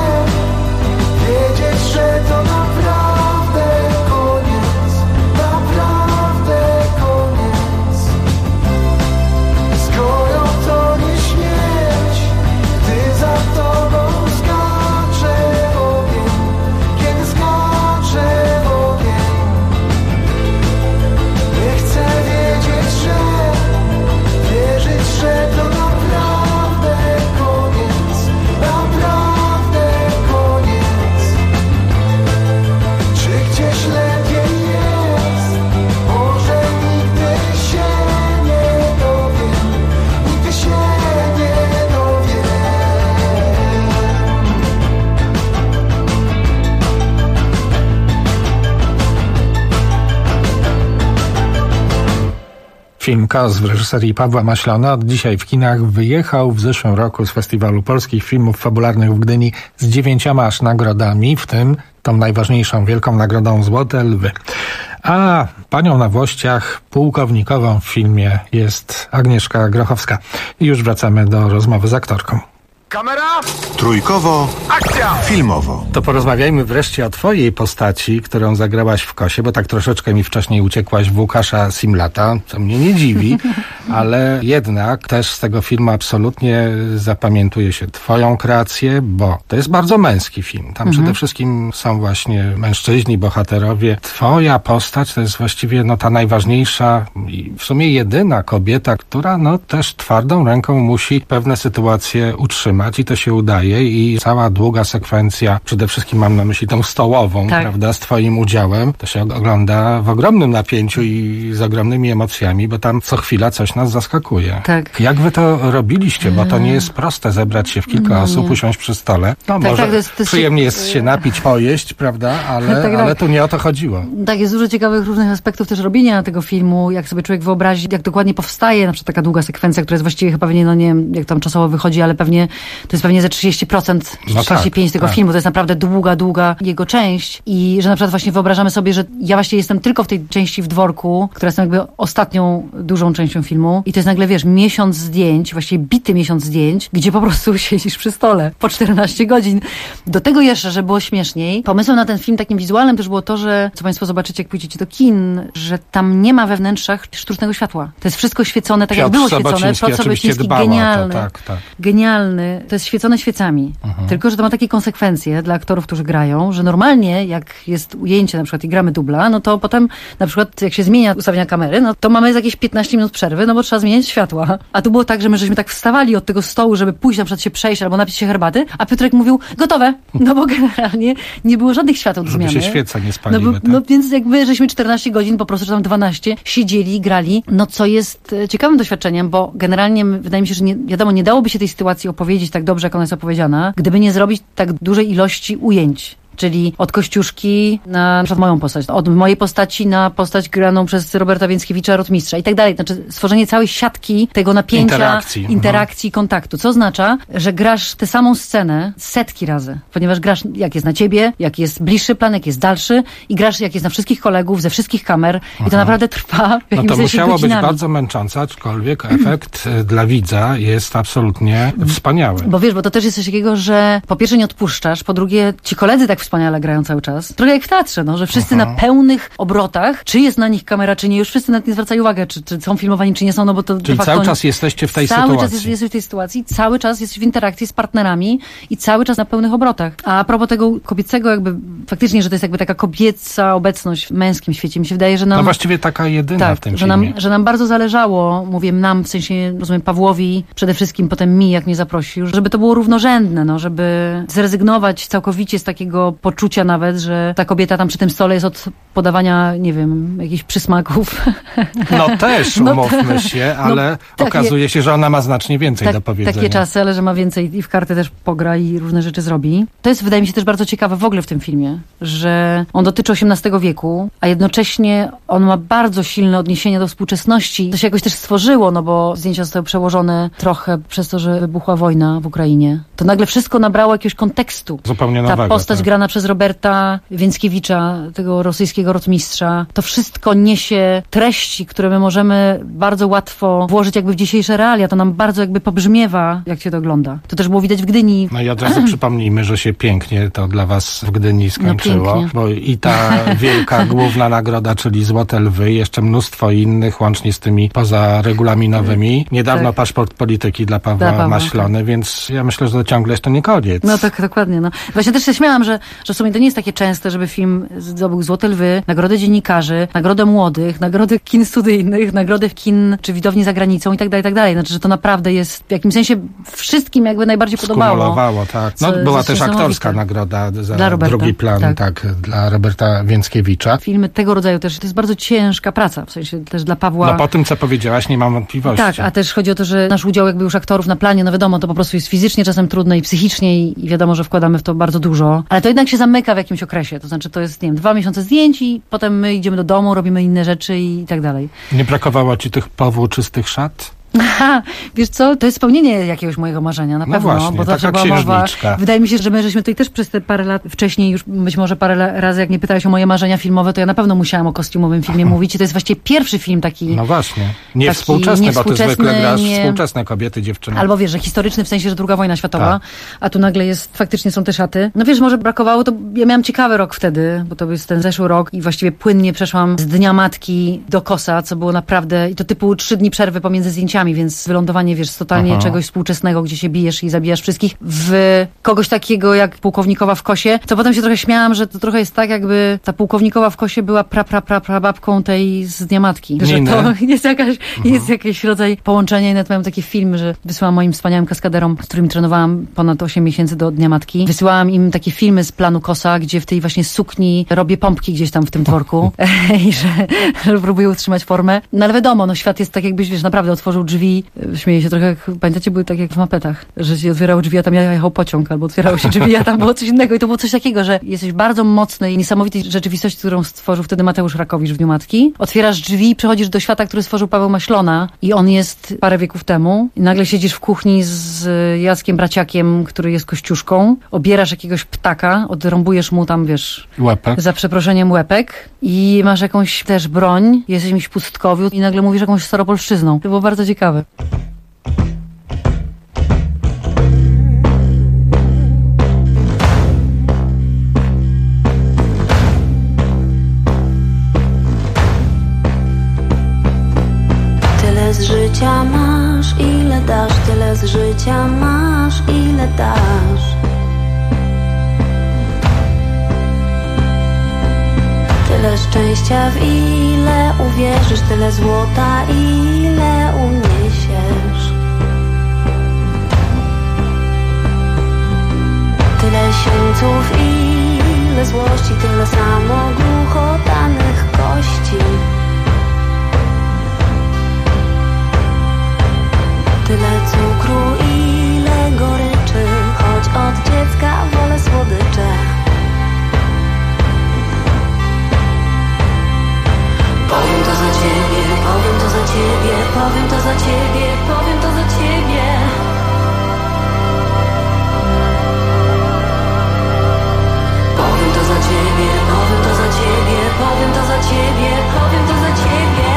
że to naprawdę koniec, naprawdę koniec. Skoro to nie śmierć, gdy za tobą skacze ogień, kiedy skacze ogień. Nie chcę wiedzieć, wierzyć, że to naprawdę koniec, naprawdę koniec. Czy gdzieś lepiej jest? Może nigdy się nie dowiem, nigdy się nie dowiem. Film KOS w reżyserii Pawła Maślona od dzisiaj w kinach wyjechał w zeszłym roku z Festiwalu Polskich Filmów Fabularnych w Gdyni z 9 aż nagrodami, w tym tą najważniejszą wielką nagrodą Złote Lwy. A panią na włościach pułkownikową w filmie jest Agnieszka Grochowska. I już wracamy do rozmowy z aktorką. Kamera! Trójkowo, akcja! Filmowo. To porozmawiajmy wreszcie o twojej postaci, którą zagrałaś w Kosie, bo tak troszeczkę mi wcześniej uciekłaś w Łukasza Simlata, co mnie nie dziwi, ale jednak też z tego filmu absolutnie zapamiętuje się twoją kreację, bo to jest bardzo męski film. Tam przede wszystkim są właśnie mężczyźni, bohaterowie. Twoja postać to jest właściwie ta najważniejsza i w sumie jedyna kobieta, która też twardą ręką musi pewne sytuacje utrzymać i to się udaje i cała długa sekwencja, przede wszystkim mam na myśli tą stołową, prawda, z twoim udziałem, to się ogląda w ogromnym napięciu i z ogromnymi emocjami, bo tam co chwila coś nas zaskakuje. Tak. Jak wy to robiliście, bo to nie jest proste zebrać się w kilka osób, usiąść przy stole. Może przyjemnie jest się napić, pojeść, prawda, ale tu nie o to chodziło. Tak, jest dużo ciekawych różnych aspektów też robienia tego filmu, jak sobie człowiek wyobrazi, jak dokładnie powstaje na przykład taka długa sekwencja, która jest właściwie chyba nie wiem, jak tam czasowo wychodzi, ale pewnie to jest pewnie ze 30%, 35% tego filmu. To jest naprawdę długa jego część i że na przykład właśnie wyobrażamy sobie, że ja właśnie jestem tylko w tej części w dworku, która jest jakby ostatnią dużą częścią filmu i to jest nagle, miesiąc zdjęć, właściwie bity miesiąc zdjęć, gdzie po prostu siedzisz przy stole po 14 godzin. Do tego jeszcze, że było śmieszniej, pomysłem na ten film takim wizualnym też było to, że, co państwo zobaczycie, jak pójdziecie do kin, że tam nie ma we wnętrzach sztucznego światła. To jest wszystko świecone tak, jak było świecone. Piotr Sobociński genialny. Genialny. To jest świecone świecami. Tylko, że to ma takie konsekwencje dla aktorów, którzy grają, że normalnie jak jest ujęcie na przykład i gramy dubla, no to potem na przykład jak się zmienia ustawienia kamery, no to mamy jakieś 15 minut przerwy, no bo trzeba zmieniać światła. A tu było tak, że my żeśmy tak wstawali od tego stołu, żeby pójść na przykład się przejść albo napić się herbaty, a Piotrek mówił, gotowe. No bo generalnie nie było żadnych świateł do zmiany. Żeby się świeca nie spaliły. No więc jakby żeśmy 14 godzin po prostu, czy tam 12, siedzieli, grali, no co jest ciekawym doświadczeniem, bo generalnie wydaje mi się, że nie dałoby się tej sytuacji opowiedzieć tak dobrze, jak ona jest opowiedziana, gdyby nie zrobić tak dużej ilości ujęć. Czyli od Kościuszki na przykład moją postać, od mojej postaci na postać graną przez Roberta Więckiewicza, rotmistrza i tak dalej. Znaczy stworzenie całej siatki tego napięcia, interakcji, kontaktu. Co oznacza, że grasz tę samą scenę setki razy, ponieważ grasz jak jest na ciebie, jak jest bliższy plan, jak jest dalszy i grasz jak jest na wszystkich kolegów, ze wszystkich kamer i to naprawdę trwa w jakimś to sensie musiało godzinami. być bardzo męczące, aczkolwiek efekt dla widza jest absolutnie wspaniały. Bo wiesz, bo to też jest coś takiego, że po pierwsze nie odpuszczasz, po drugie ci koledzy tak wspaniale grają cały czas. Trochę jak w teatrze, no, że wszyscy na pełnych obrotach, czy jest na nich kamera, czy nie, już wszyscy nawet nie zwracają uwagi, czy są filmowani, czy nie są, no bo to czyli cały czas jesteście w tej sytuacji. Cały czas jesteś w tej sytuacji, cały czas jesteś w interakcji z partnerami i cały czas na pełnych obrotach. A propos tego kobiecego jakby, faktycznie, że to jest jakby taka kobieca obecność w męskim świecie, mi się wydaje, że nam... No właściwie taka jedyna w tym filmie. filmie. Że nam bardzo zależało, mówię nam, w sensie, rozumiem, Pawłowi, przede wszystkim potem mi, jak mnie zaprosił, żeby to było równorzędne, no, żeby zrezygnować całkowicie z takiego poczucia nawet, że ta kobieta tam przy tym stole jest od podawania, nie wiem, jakichś przysmaków. No też, umówmy się, ale okazuje się, że ona ma znacznie więcej do powiedzenia. Takie czasy, ale że ma więcej i w kartę też pogra i różne rzeczy zrobi. To jest, wydaje mi się, też bardzo ciekawe w ogóle w tym filmie, że on dotyczy XVIII wieku, a jednocześnie on ma bardzo silne odniesienie do współczesności. To się jakoś też stworzyło, no bo zdjęcia zostały przełożone trochę przez to, że wybuchła wojna w Ukrainie. To nagle wszystko nabrało jakiegoś kontekstu. Zupełnie nowego. Ta postać grana przez Roberta Więckiewicza, tego rosyjskiego rotmistrza, to wszystko niesie treści, które my możemy bardzo łatwo włożyć jakby w dzisiejsze realia. To nam bardzo jakby pobrzmiewa, jak się to ogląda. To też było widać w Gdyni. No i od razu przypomnijmy, że się pięknie to dla was w Gdyni skończyło. No bo i ta wielka główna nagroda, czyli Złote Lwy, jeszcze mnóstwo innych, łącznie z tymi pozaregulaminowymi. Niedawno paszport polityki dla Pawła Maślony, więc ja myślę, że to ciągle jeszcze nie koniec. No tak, dokładnie. No. Właśnie też się śmiałam, że w sumie to nie jest takie częste, żeby film zdobył Złote Lwy, nagrodę dziennikarzy, nagrodę młodych, nagrodę kin studyjnych, nagrodę kin czy widowni za granicą i tak dalej, i tak dalej. Znaczy, że to naprawdę jest w jakimś sensie wszystkim jakby najbardziej podobało. Skumulowało, tak. No była też aktorska nagroda za dla Roberta, drugi plan, tak, dla Roberta Więckiewicza. Filmy tego rodzaju też, to jest bardzo ciężka praca, w sensie też dla Pawła. No po tym, co powiedziałaś, nie mam wątpliwości. Tak, a też chodzi o to, że nasz udział jakby już aktorów na planie, no wiadomo, to po prostu jest fizycznie czasem trudne i psychicznie i wiadomo, że wkładamy w to bardzo dużo, ale to jednak się zamyka w jakimś okresie, to znaczy to jest, nie wiem, 2 miesiące zdjęć i potem my idziemy do domu, robimy inne rzeczy i tak dalej. Nie brakowało ci tych powłóczystych szat? Aha, wiesz co, to jest spełnienie jakiegoś mojego marzenia, na pewno. Właśnie, bo taka była mowa. Wydaje mi się, że my żeśmy tutaj też przez te parę lat wcześniej, już być może parę razy, jak mnie pytałeś o moje marzenia filmowe, to ja na pewno musiałam o kostiumowym filmie mówić i to jest właściwie pierwszy film taki... No właśnie, nie współczesny, bo ty zwykle grasz współczesne kobiety, dziewczyny. Albo wiesz, że historyczny w sensie, że II wojna światowa, a tu nagle jest, faktycznie są te szaty. No wiesz, może brakowało, to ja miałam ciekawy rok wtedy, bo to był ten zeszły rok i właściwie płynnie przeszłam z Dnia Matki do Kosa, co było naprawdę, i to typu 3 dni przerwy pomiędzy zdjęciami, więc wylądowanie, wiesz, z totalnie czegoś współczesnego, gdzie się bijesz i zabijasz wszystkich, w kogoś takiego jak pułkownikowa w Kosie, to potem się trochę śmiałam, że to trochę jest tak, jakby ta pułkownikowa w Kosie była babką tej z Dnia Matki. Że to jest jakiś rodzaj połączenia i nawet miałam taki film, że wysyłałam moim wspaniałym kaskaderom, z którymi trenowałam ponad 8 miesięcy do Dnia Matki. Wysyłałam im takie filmy z planu Kosa, gdzie w tej właśnie sukni robię pompki gdzieś tam w tym dworku i że próbuję utrzymać formę. No ale wiadomo, no świat jest tak, jakbyś, wiesz, naprawdę otworzył drzwi. Śmieję się trochę, jak, pamiętacie, były tak jak w Mapetach, że się otwierały drzwi, a tam jechał pociąg, albo otwierały się drzwi, a tam było coś innego i to było coś takiego, że jesteś bardzo mocnej i niesamowitej rzeczywistości, którą stworzył wtedy Mateusz Rakowicz w Dniu Matki. Otwierasz drzwi i przechodzisz do świata, który stworzył Paweł Maślona i on jest parę wieków temu i nagle siedzisz w kuchni z Jackiem Braciakiem, który jest Kościuszką, obierasz jakiegoś ptaka, odrąbujesz mu tam, wiesz, łepek. Za przeproszeniem łepek i masz jakąś też broń, jesteś w jakimś pustkowiu i nagle mówisz jakąś staropolszczyzną. To było bardzo ciekawe. Tyle z życia masz, ile dasz, tyle z życia masz, ile dasz. Tyle szczęścia, w ile uwierzysz, tyle złota, ile uniesiesz. Tyle sieńców, ile złości, tyle samo gruchotanych kości. Tyle cukru, ile goryczy, choć od dziecka wolę słodycze. ciebie, powiem to za ciebie, powiem to za ciebie. Powiem to za ciebie, powiem to za ciebie, powiem to za ciebie, powiem to za ciebie.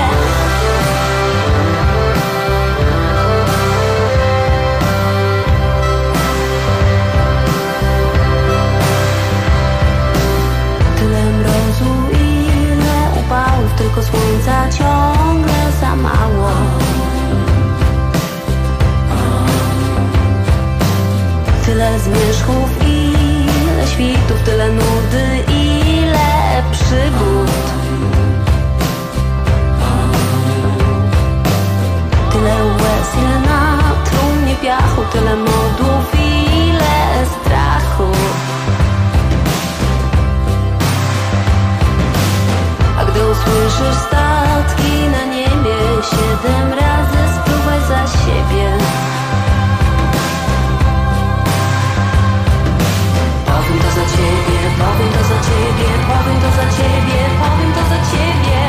Tyle mrozu, ile upałów, tylko słońca ciągle za mało. Tyle zmierzchów, ile świtów, tyle nudy, ile przygód. Tyle łez, ile na trumnie piachu, tyle modłów, ile strachu. A gdy usłyszysz statki na niebie, 7 razy spróbuj za siebie. Powiem to za ciebie, powiem to za ciebie, powiem to za ciebie, powiem to za ciebie.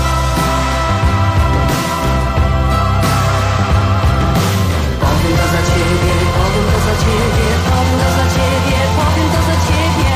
Powiem to za ciebie, powiem to za ciebie, powiem to za ciebie, powiem to za ciebie.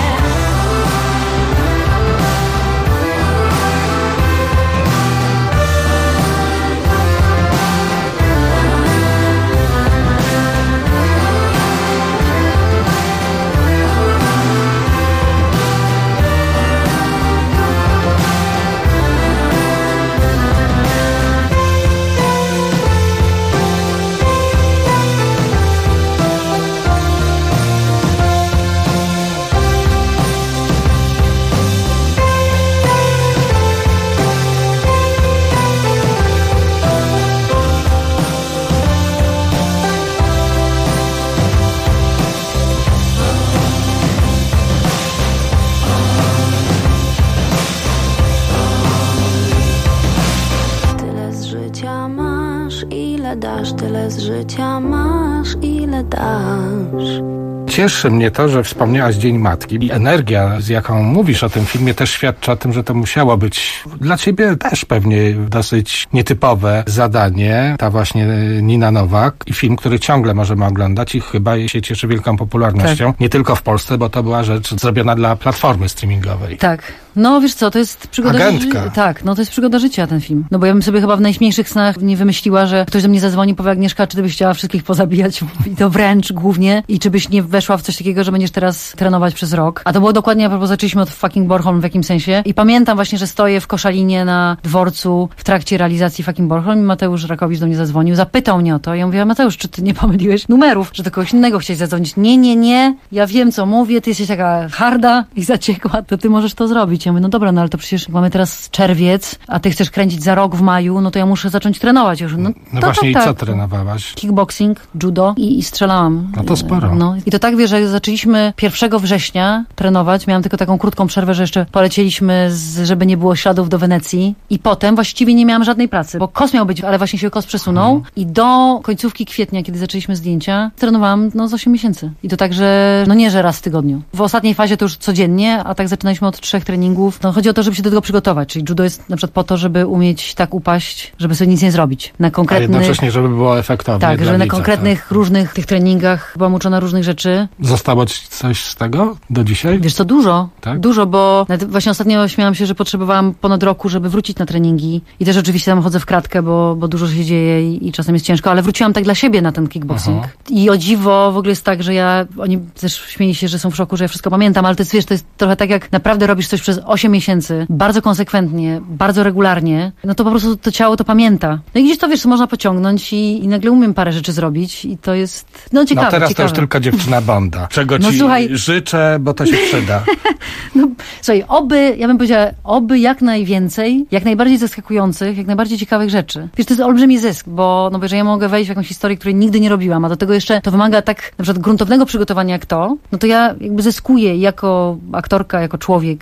Tyle z życia masz, ile dasz. Cieszy mnie to, że wspomniałaś Dzień Matki i energia, z jaką mówisz o tym filmie, też świadczy o tym, że to musiało być dla ciebie też pewnie dosyć nietypowe zadanie. Ta właśnie Nina Nowak i film, który ciągle możemy oglądać i chyba się cieszy wielką popularnością. Tak. Nie tylko w Polsce, bo to była rzecz zrobiona dla platformy streamingowej. Tak. No wiesz co, to jest przygoda życia. Tak, no to jest przygoda życia ten film. No bo ja bym sobie chyba w najśmielszych snach nie wymyśliła, że ktoś do mnie zadzwoni, powie: Agnieszka, czy ty byś chciała wszystkich pozabijać? I to wręcz głównie. I czy byś nie weszła w coś takiego, że będziesz teraz trenować przez rok? A to było dokładnie, a propos, zaczęliśmy od fucking Bornholm w jakimś sensie. I pamiętam właśnie, że stoję w Koszalinie na dworcu w trakcie realizacji fucking Bornholm i Mateusz Rakowicz do mnie zadzwonił, zapytał mnie o to. Ja mówię: Mateusz, czy ty nie pomyliłeś numerów? Że do kogoś innego chciałeś zadzwonić? Nie. Ja wiem, co mówię, ty jesteś taka harda i zaciekła, to ty możesz to zrobić. Ja mówię: no dobra, no ale to przecież mamy teraz czerwiec, a ty chcesz kręcić za rok w maju, no to ja muszę zacząć trenować już. No właśnie, i co trenowałaś? Kickboxing, judo i strzelałam. No to sporo. No. I to tak, wiesz, że zaczęliśmy 1 września trenować, miałam tylko taką krótką przerwę, że jeszcze polecieliśmy, żeby nie było śladów, do Wenecji i potem właściwie nie miałam żadnej pracy, bo KOS miał być, ale właśnie się KOS przesunął i do końcówki kwietnia, kiedy zaczęliśmy zdjęcia, trenowałam z 8 miesięcy. I to tak, że nie, że raz w tygodniu. W ostatniej fazie to już codziennie, a tak zaczynaliśmy od 3 treningów. No chodzi o to, żeby się do tego przygotować, czyli judo jest na przykład po to, żeby umieć tak upaść, żeby sobie nic nie zrobić. Na konkretnych... A jednocześnie, żeby było efektowne. Tak, że na konkretnych, różnych tych treningach byłam uczona różnych rzeczy. Zostało coś z tego do dzisiaj? Wiesz co, dużo. Tak? Dużo, bo właśnie ostatnio śmiałam się, że potrzebowałam ponad roku, żeby wrócić na treningi. I też oczywiście tam chodzę w kratkę, bo dużo się dzieje i czasem jest ciężko, ale wróciłam tak dla siebie na ten kickboxing. I o dziwo w ogóle jest tak, że oni też śmieją się, że są w szoku, że ja wszystko pamiętam, ale to jest, wiesz, to jest trochę tak, jak naprawdę robisz coś przez 8 miesięcy, bardzo konsekwentnie, bardzo regularnie, no to po prostu to ciało to pamięta. No i gdzieś to, wiesz, można pociągnąć i nagle umiem parę rzeczy zrobić i to jest, ciekawe. No teraz to już tylko dziewczyna Bonda. Czego ci życzę, bo to się przyda. Słuchaj, ja bym powiedziała, jak najwięcej, jak najbardziej zaskakujących, jak najbardziej ciekawych rzeczy. Wiesz, to jest olbrzymi zysk, bo że ja mogę wejść w jakąś historię, której nigdy nie robiłam, a do tego jeszcze to wymaga tak na przykład gruntownego przygotowania jak to, no to ja jakby zyskuję jako aktorka, jako człowiek. To jest po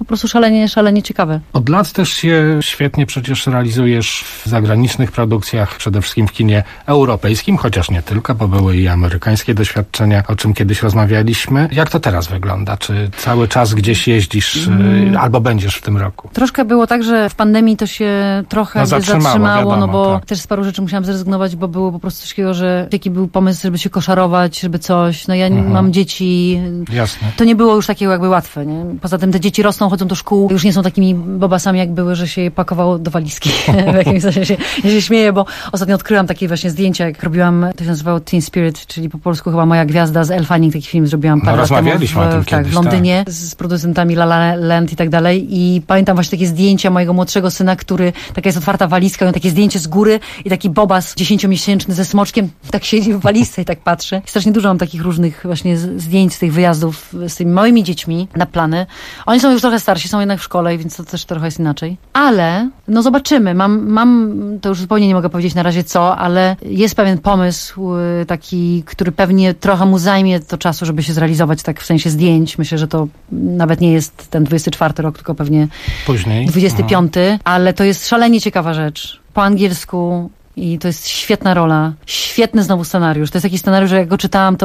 po prostu szalenie ciekawe. Od lat też się świetnie przecież realizujesz w zagranicznych produkcjach, przede wszystkim w kinie europejskim, chociaż nie tylko, bo były i amerykańskie doświadczenia, o czym kiedyś rozmawialiśmy. Jak to teraz wygląda? Czy cały czas gdzieś jeździsz albo będziesz w tym roku? Troszkę było tak, że w pandemii to się trochę zatrzymało, wiadomo, no bo tak. też z paru rzeczy musiałam zrezygnować, bo było po prostu coś takiego, że jaki był pomysł, żeby się koszarować, żeby coś. No ja mam dzieci. Jasne. To nie było już takiego jakby łatwe, nie? Poza tym te dzieci rosną, chodzą do szkół, już nie są takimi bobasami jak były, że się je pakowało do walizki. W jakimś sensie ja się śmieję, bo ostatnio odkryłam takie właśnie zdjęcia, jak robiłam, to się nazywało Teen Spirit, czyli po polsku chyba Moja Gwiazda z Elle Fanning, taki film zrobiłam parę lat temu w Londynie, z producentami La La Land i tak dalej. I pamiętam właśnie takie zdjęcia mojego młodszego syna, który, taka jest otwarta walizka, i on takie zdjęcie z góry i taki bobas 10-miesięczny ze smoczkiem tak siedzi w walizce i tak patrzy. I strasznie dużo mam takich różnych właśnie zdjęć z tych wyjazdów z tymi małymi dziećmi na plany. Oni są już trochę starsi, są jednak w szkole, więc to też trochę jest inaczej. Ale, no zobaczymy. Mam to już zupełnie nie mogę powiedzieć na razie co, ale jest pewien pomysł taki, który pewnie trochę mu zajmie to czasu, żeby się zrealizować tak w sensie zdjęć. Myślę, że to nawet nie jest ten 24 rok, tylko pewnie później. 25, ale to jest szalenie ciekawa rzecz. Po angielsku i to jest świetna rola. Świetny znowu scenariusz. To jest taki scenariusz, że jak go czytałam,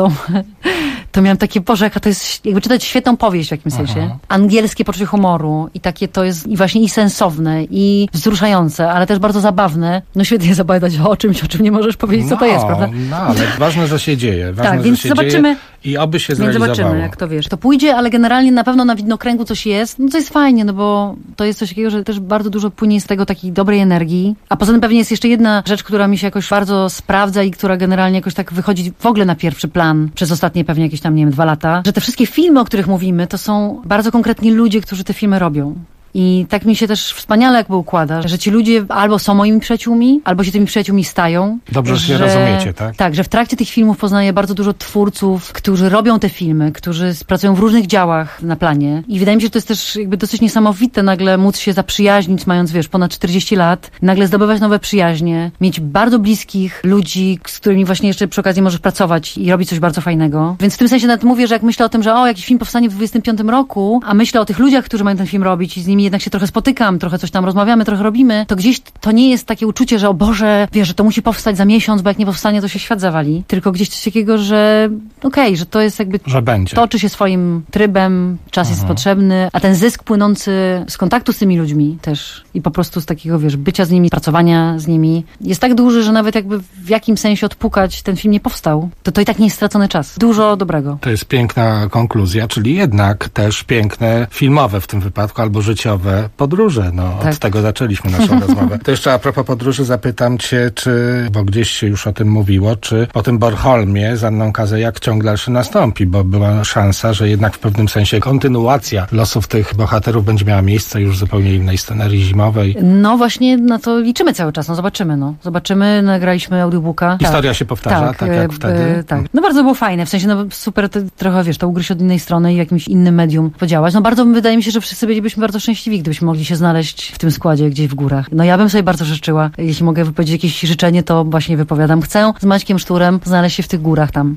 to miałam takie, Boże, jaka to jest, jakby czytać świetną powieść w jakimś sensie. Angielskie poczucie humoru i takie to jest i właśnie i sensowne, i wzruszające, ale też bardzo zabawne. No świetnie jest opowiadać o czymś, o czym nie możesz powiedzieć, co to jest, prawda? No, ale ważne, że się dzieje. Ważne, tak, więc zobaczymy. I oby się zrealizowało. Zobaczymy, jak to wiesz. To pójdzie, ale generalnie na pewno na widnokręgu coś jest. No to jest fajnie, no bo to jest coś takiego, że też bardzo dużo płynie z tego takiej dobrej energii. A poza tym pewnie jest jeszcze jedna rzecz, która mi się jakoś bardzo sprawdza i która generalnie jakoś tak wychodzi w ogóle na pierwszy plan przez ostatnie pewnie jakieś tam, nie wiem, 2 lata. Że te wszystkie filmy, o których mówimy, to są bardzo konkretni ludzie, którzy te filmy robią. I tak mi się też wspaniale jakby układa, że ci ludzie albo są moimi przyjaciółmi, albo się tymi przyjaciółmi stają. Dobrze, że się rozumiecie, tak? Tak, że w trakcie tych filmów poznaję bardzo dużo twórców, którzy robią te filmy, którzy pracują w różnych działach na planie. I wydaje mi się, że to jest też jakby dosyć niesamowite nagle móc się zaprzyjaźnić, mając, wiesz, ponad 40 lat, nagle zdobywać nowe przyjaźnie, mieć bardzo bliskich ludzi, z którymi właśnie jeszcze przy okazji możesz pracować i robić coś bardzo fajnego. Więc w tym sensie nawet mówię, że jak myślę o tym, że jakiś film powstanie w 25 roku, a myślę o tych ludziach, którzy mają ten film robić i z nimi jednak się trochę spotykam, trochę coś tam rozmawiamy, trochę robimy, to gdzieś to nie jest takie uczucie, że o Boże, wiesz, że to musi powstać za miesiąc, bo jak nie powstanie, to się świat zawali. Tylko gdzieś coś takiego, że okej, że to jest jakby... Że będzie. Toczy się swoim trybem, czas jest potrzebny, a ten zysk płynący z kontaktu z tymi ludźmi też i po prostu z takiego, wiesz, bycia z nimi, pracowania z nimi jest tak duży, że nawet jakby w jakim sensie odpukać ten film nie powstał, to i tak nie jest stracony czas. Dużo dobrego. To jest piękna konkluzja, czyli jednak też piękne filmowe w tym wypadku albo życiowe podróże. No, tak. Od tego zaczęliśmy naszą rozmowę. To jeszcze a propos podróży zapytam cię, bo gdzieś się już o tym mówiło, czy po tym Bornholmie z Anną Kazejak ciąg dalszy nastąpi, bo była szansa, że jednak w pewnym sensie kontynuacja losów tych bohaterów będzie miała miejsce już w zupełnie innej scenerii zimowej. No właśnie na to liczymy cały czas, zobaczymy. Zobaczymy, nagraliśmy audiobooka. Historia się powtarza, tak jak wtedy? Tak. No bardzo było fajne, w sensie super trochę, wiesz, to ugryźć od innej strony i w jakimś innym medium podziałać. No bardzo wydaje mi się, że wszyscy bylibyśmy bardzo szczęśliwi, gdybyśmy mogli się znaleźć w tym składzie gdzieś w górach. No ja bym sobie bardzo życzyła, jeśli mogę wypowiedzieć jakieś życzenie, to właśnie wypowiadam. Chcę z Maćkiem Szturem znaleźć się w tych górach tam.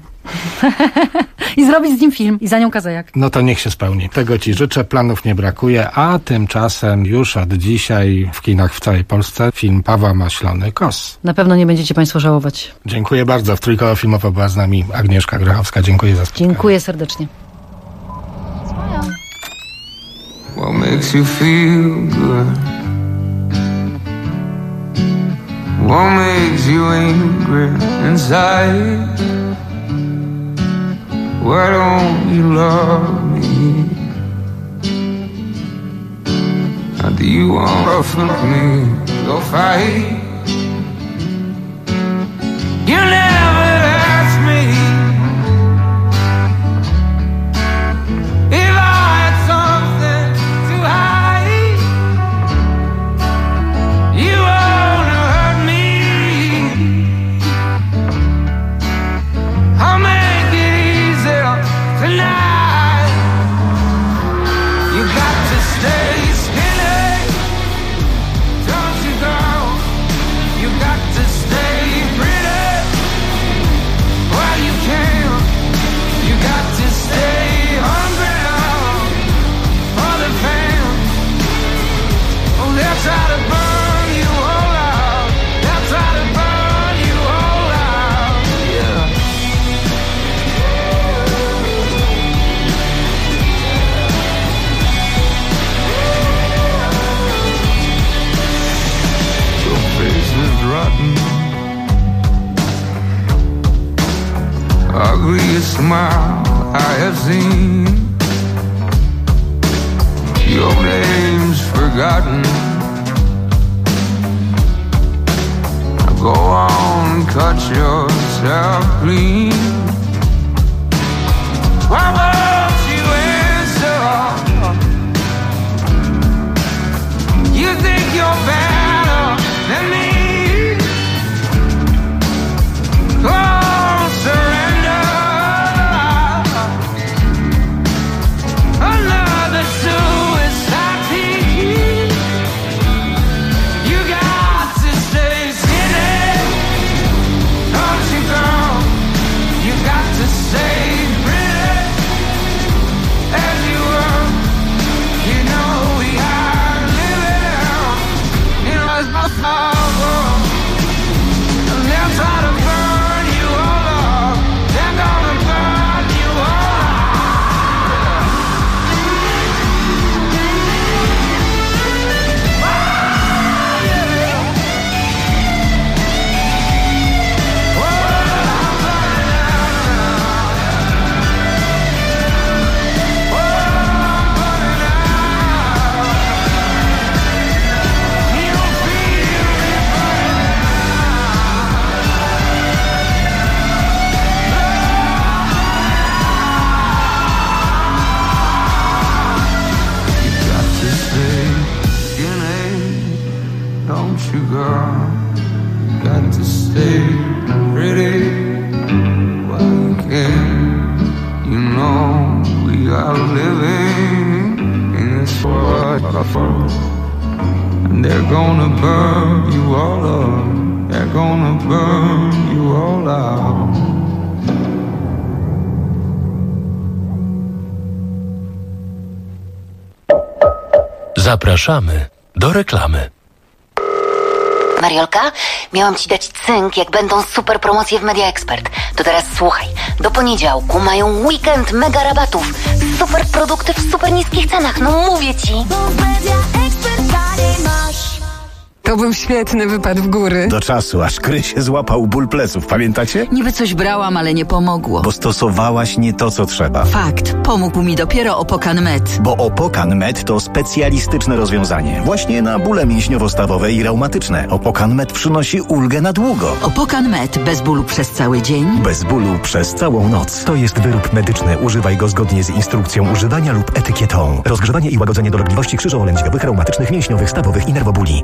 I zrobić z nim film. I za nią Kazejak. No to niech się spełni. Tego ci życzę, planów nie brakuje, a tymczasem już od dzisiaj w kinach w całej Polsce film Pawła Maślony Kos. Na pewno nie będziecie państwo żałować. Dziękuję bardzo. W Trójkoło Filmowo była z nami Agnieszka Grochowska. Dziękuję za spotkanie. Dziękuję serdecznie. What makes you feel good? What makes you angry inside? Why don't you love me? How do you want to fuck me? Go fight. You never asked me if I had something to hide. You wanna hurt me? I'll make it easier tonight. You got to stay skinny, don't you go? ugliest smile I have seen. Your name's forgotten. Go on, cut yourself clean. Why won't you answer? You think you're better than me? Oh, surrender. Another suicide team. You got to stay skinny. Don't you, girl? You got to stay pretty as you were. You know we are living. You know it's my fault. And they'll try to burn you all up. They're gonna burn you all don't you, girl? Got to stay pretty while you can. You know we are living in this world, and they're gonna burn you all up. They're gonna burn you all out. Zapraszamy do reklamy. Mariolka, miałam ci dać cynk, jak będą super promocje w Media Expert. To teraz słuchaj. Do poniedziałku mają weekend mega rabatów. Super produkty w super niskich cenach. No mówię ci. To był świetny wypad w góry. Do czasu, aż Kryś złapał ból pleców, pamiętacie? Niby coś brałam, ale nie pomogło. Bo stosowałaś nie to, co trzeba. Fakt, pomógł mi dopiero Opokan Med. Bo Opokan Med to specjalistyczne rozwiązanie. Właśnie na bóle mięśniowo-stawowe i reumatyczne. Opokan Med przynosi ulgę na długo. Opokan Med bez bólu przez cały dzień. Bez bólu przez całą noc. To jest wyrób medyczny. Używaj go zgodnie z instrukcją używania lub etykietą. Rozgrzewanie i łagodzenie dolegliwości krzyżowo-lędźwiowych, reumatycznych, mięśniowych, stawowych i nerwobóli.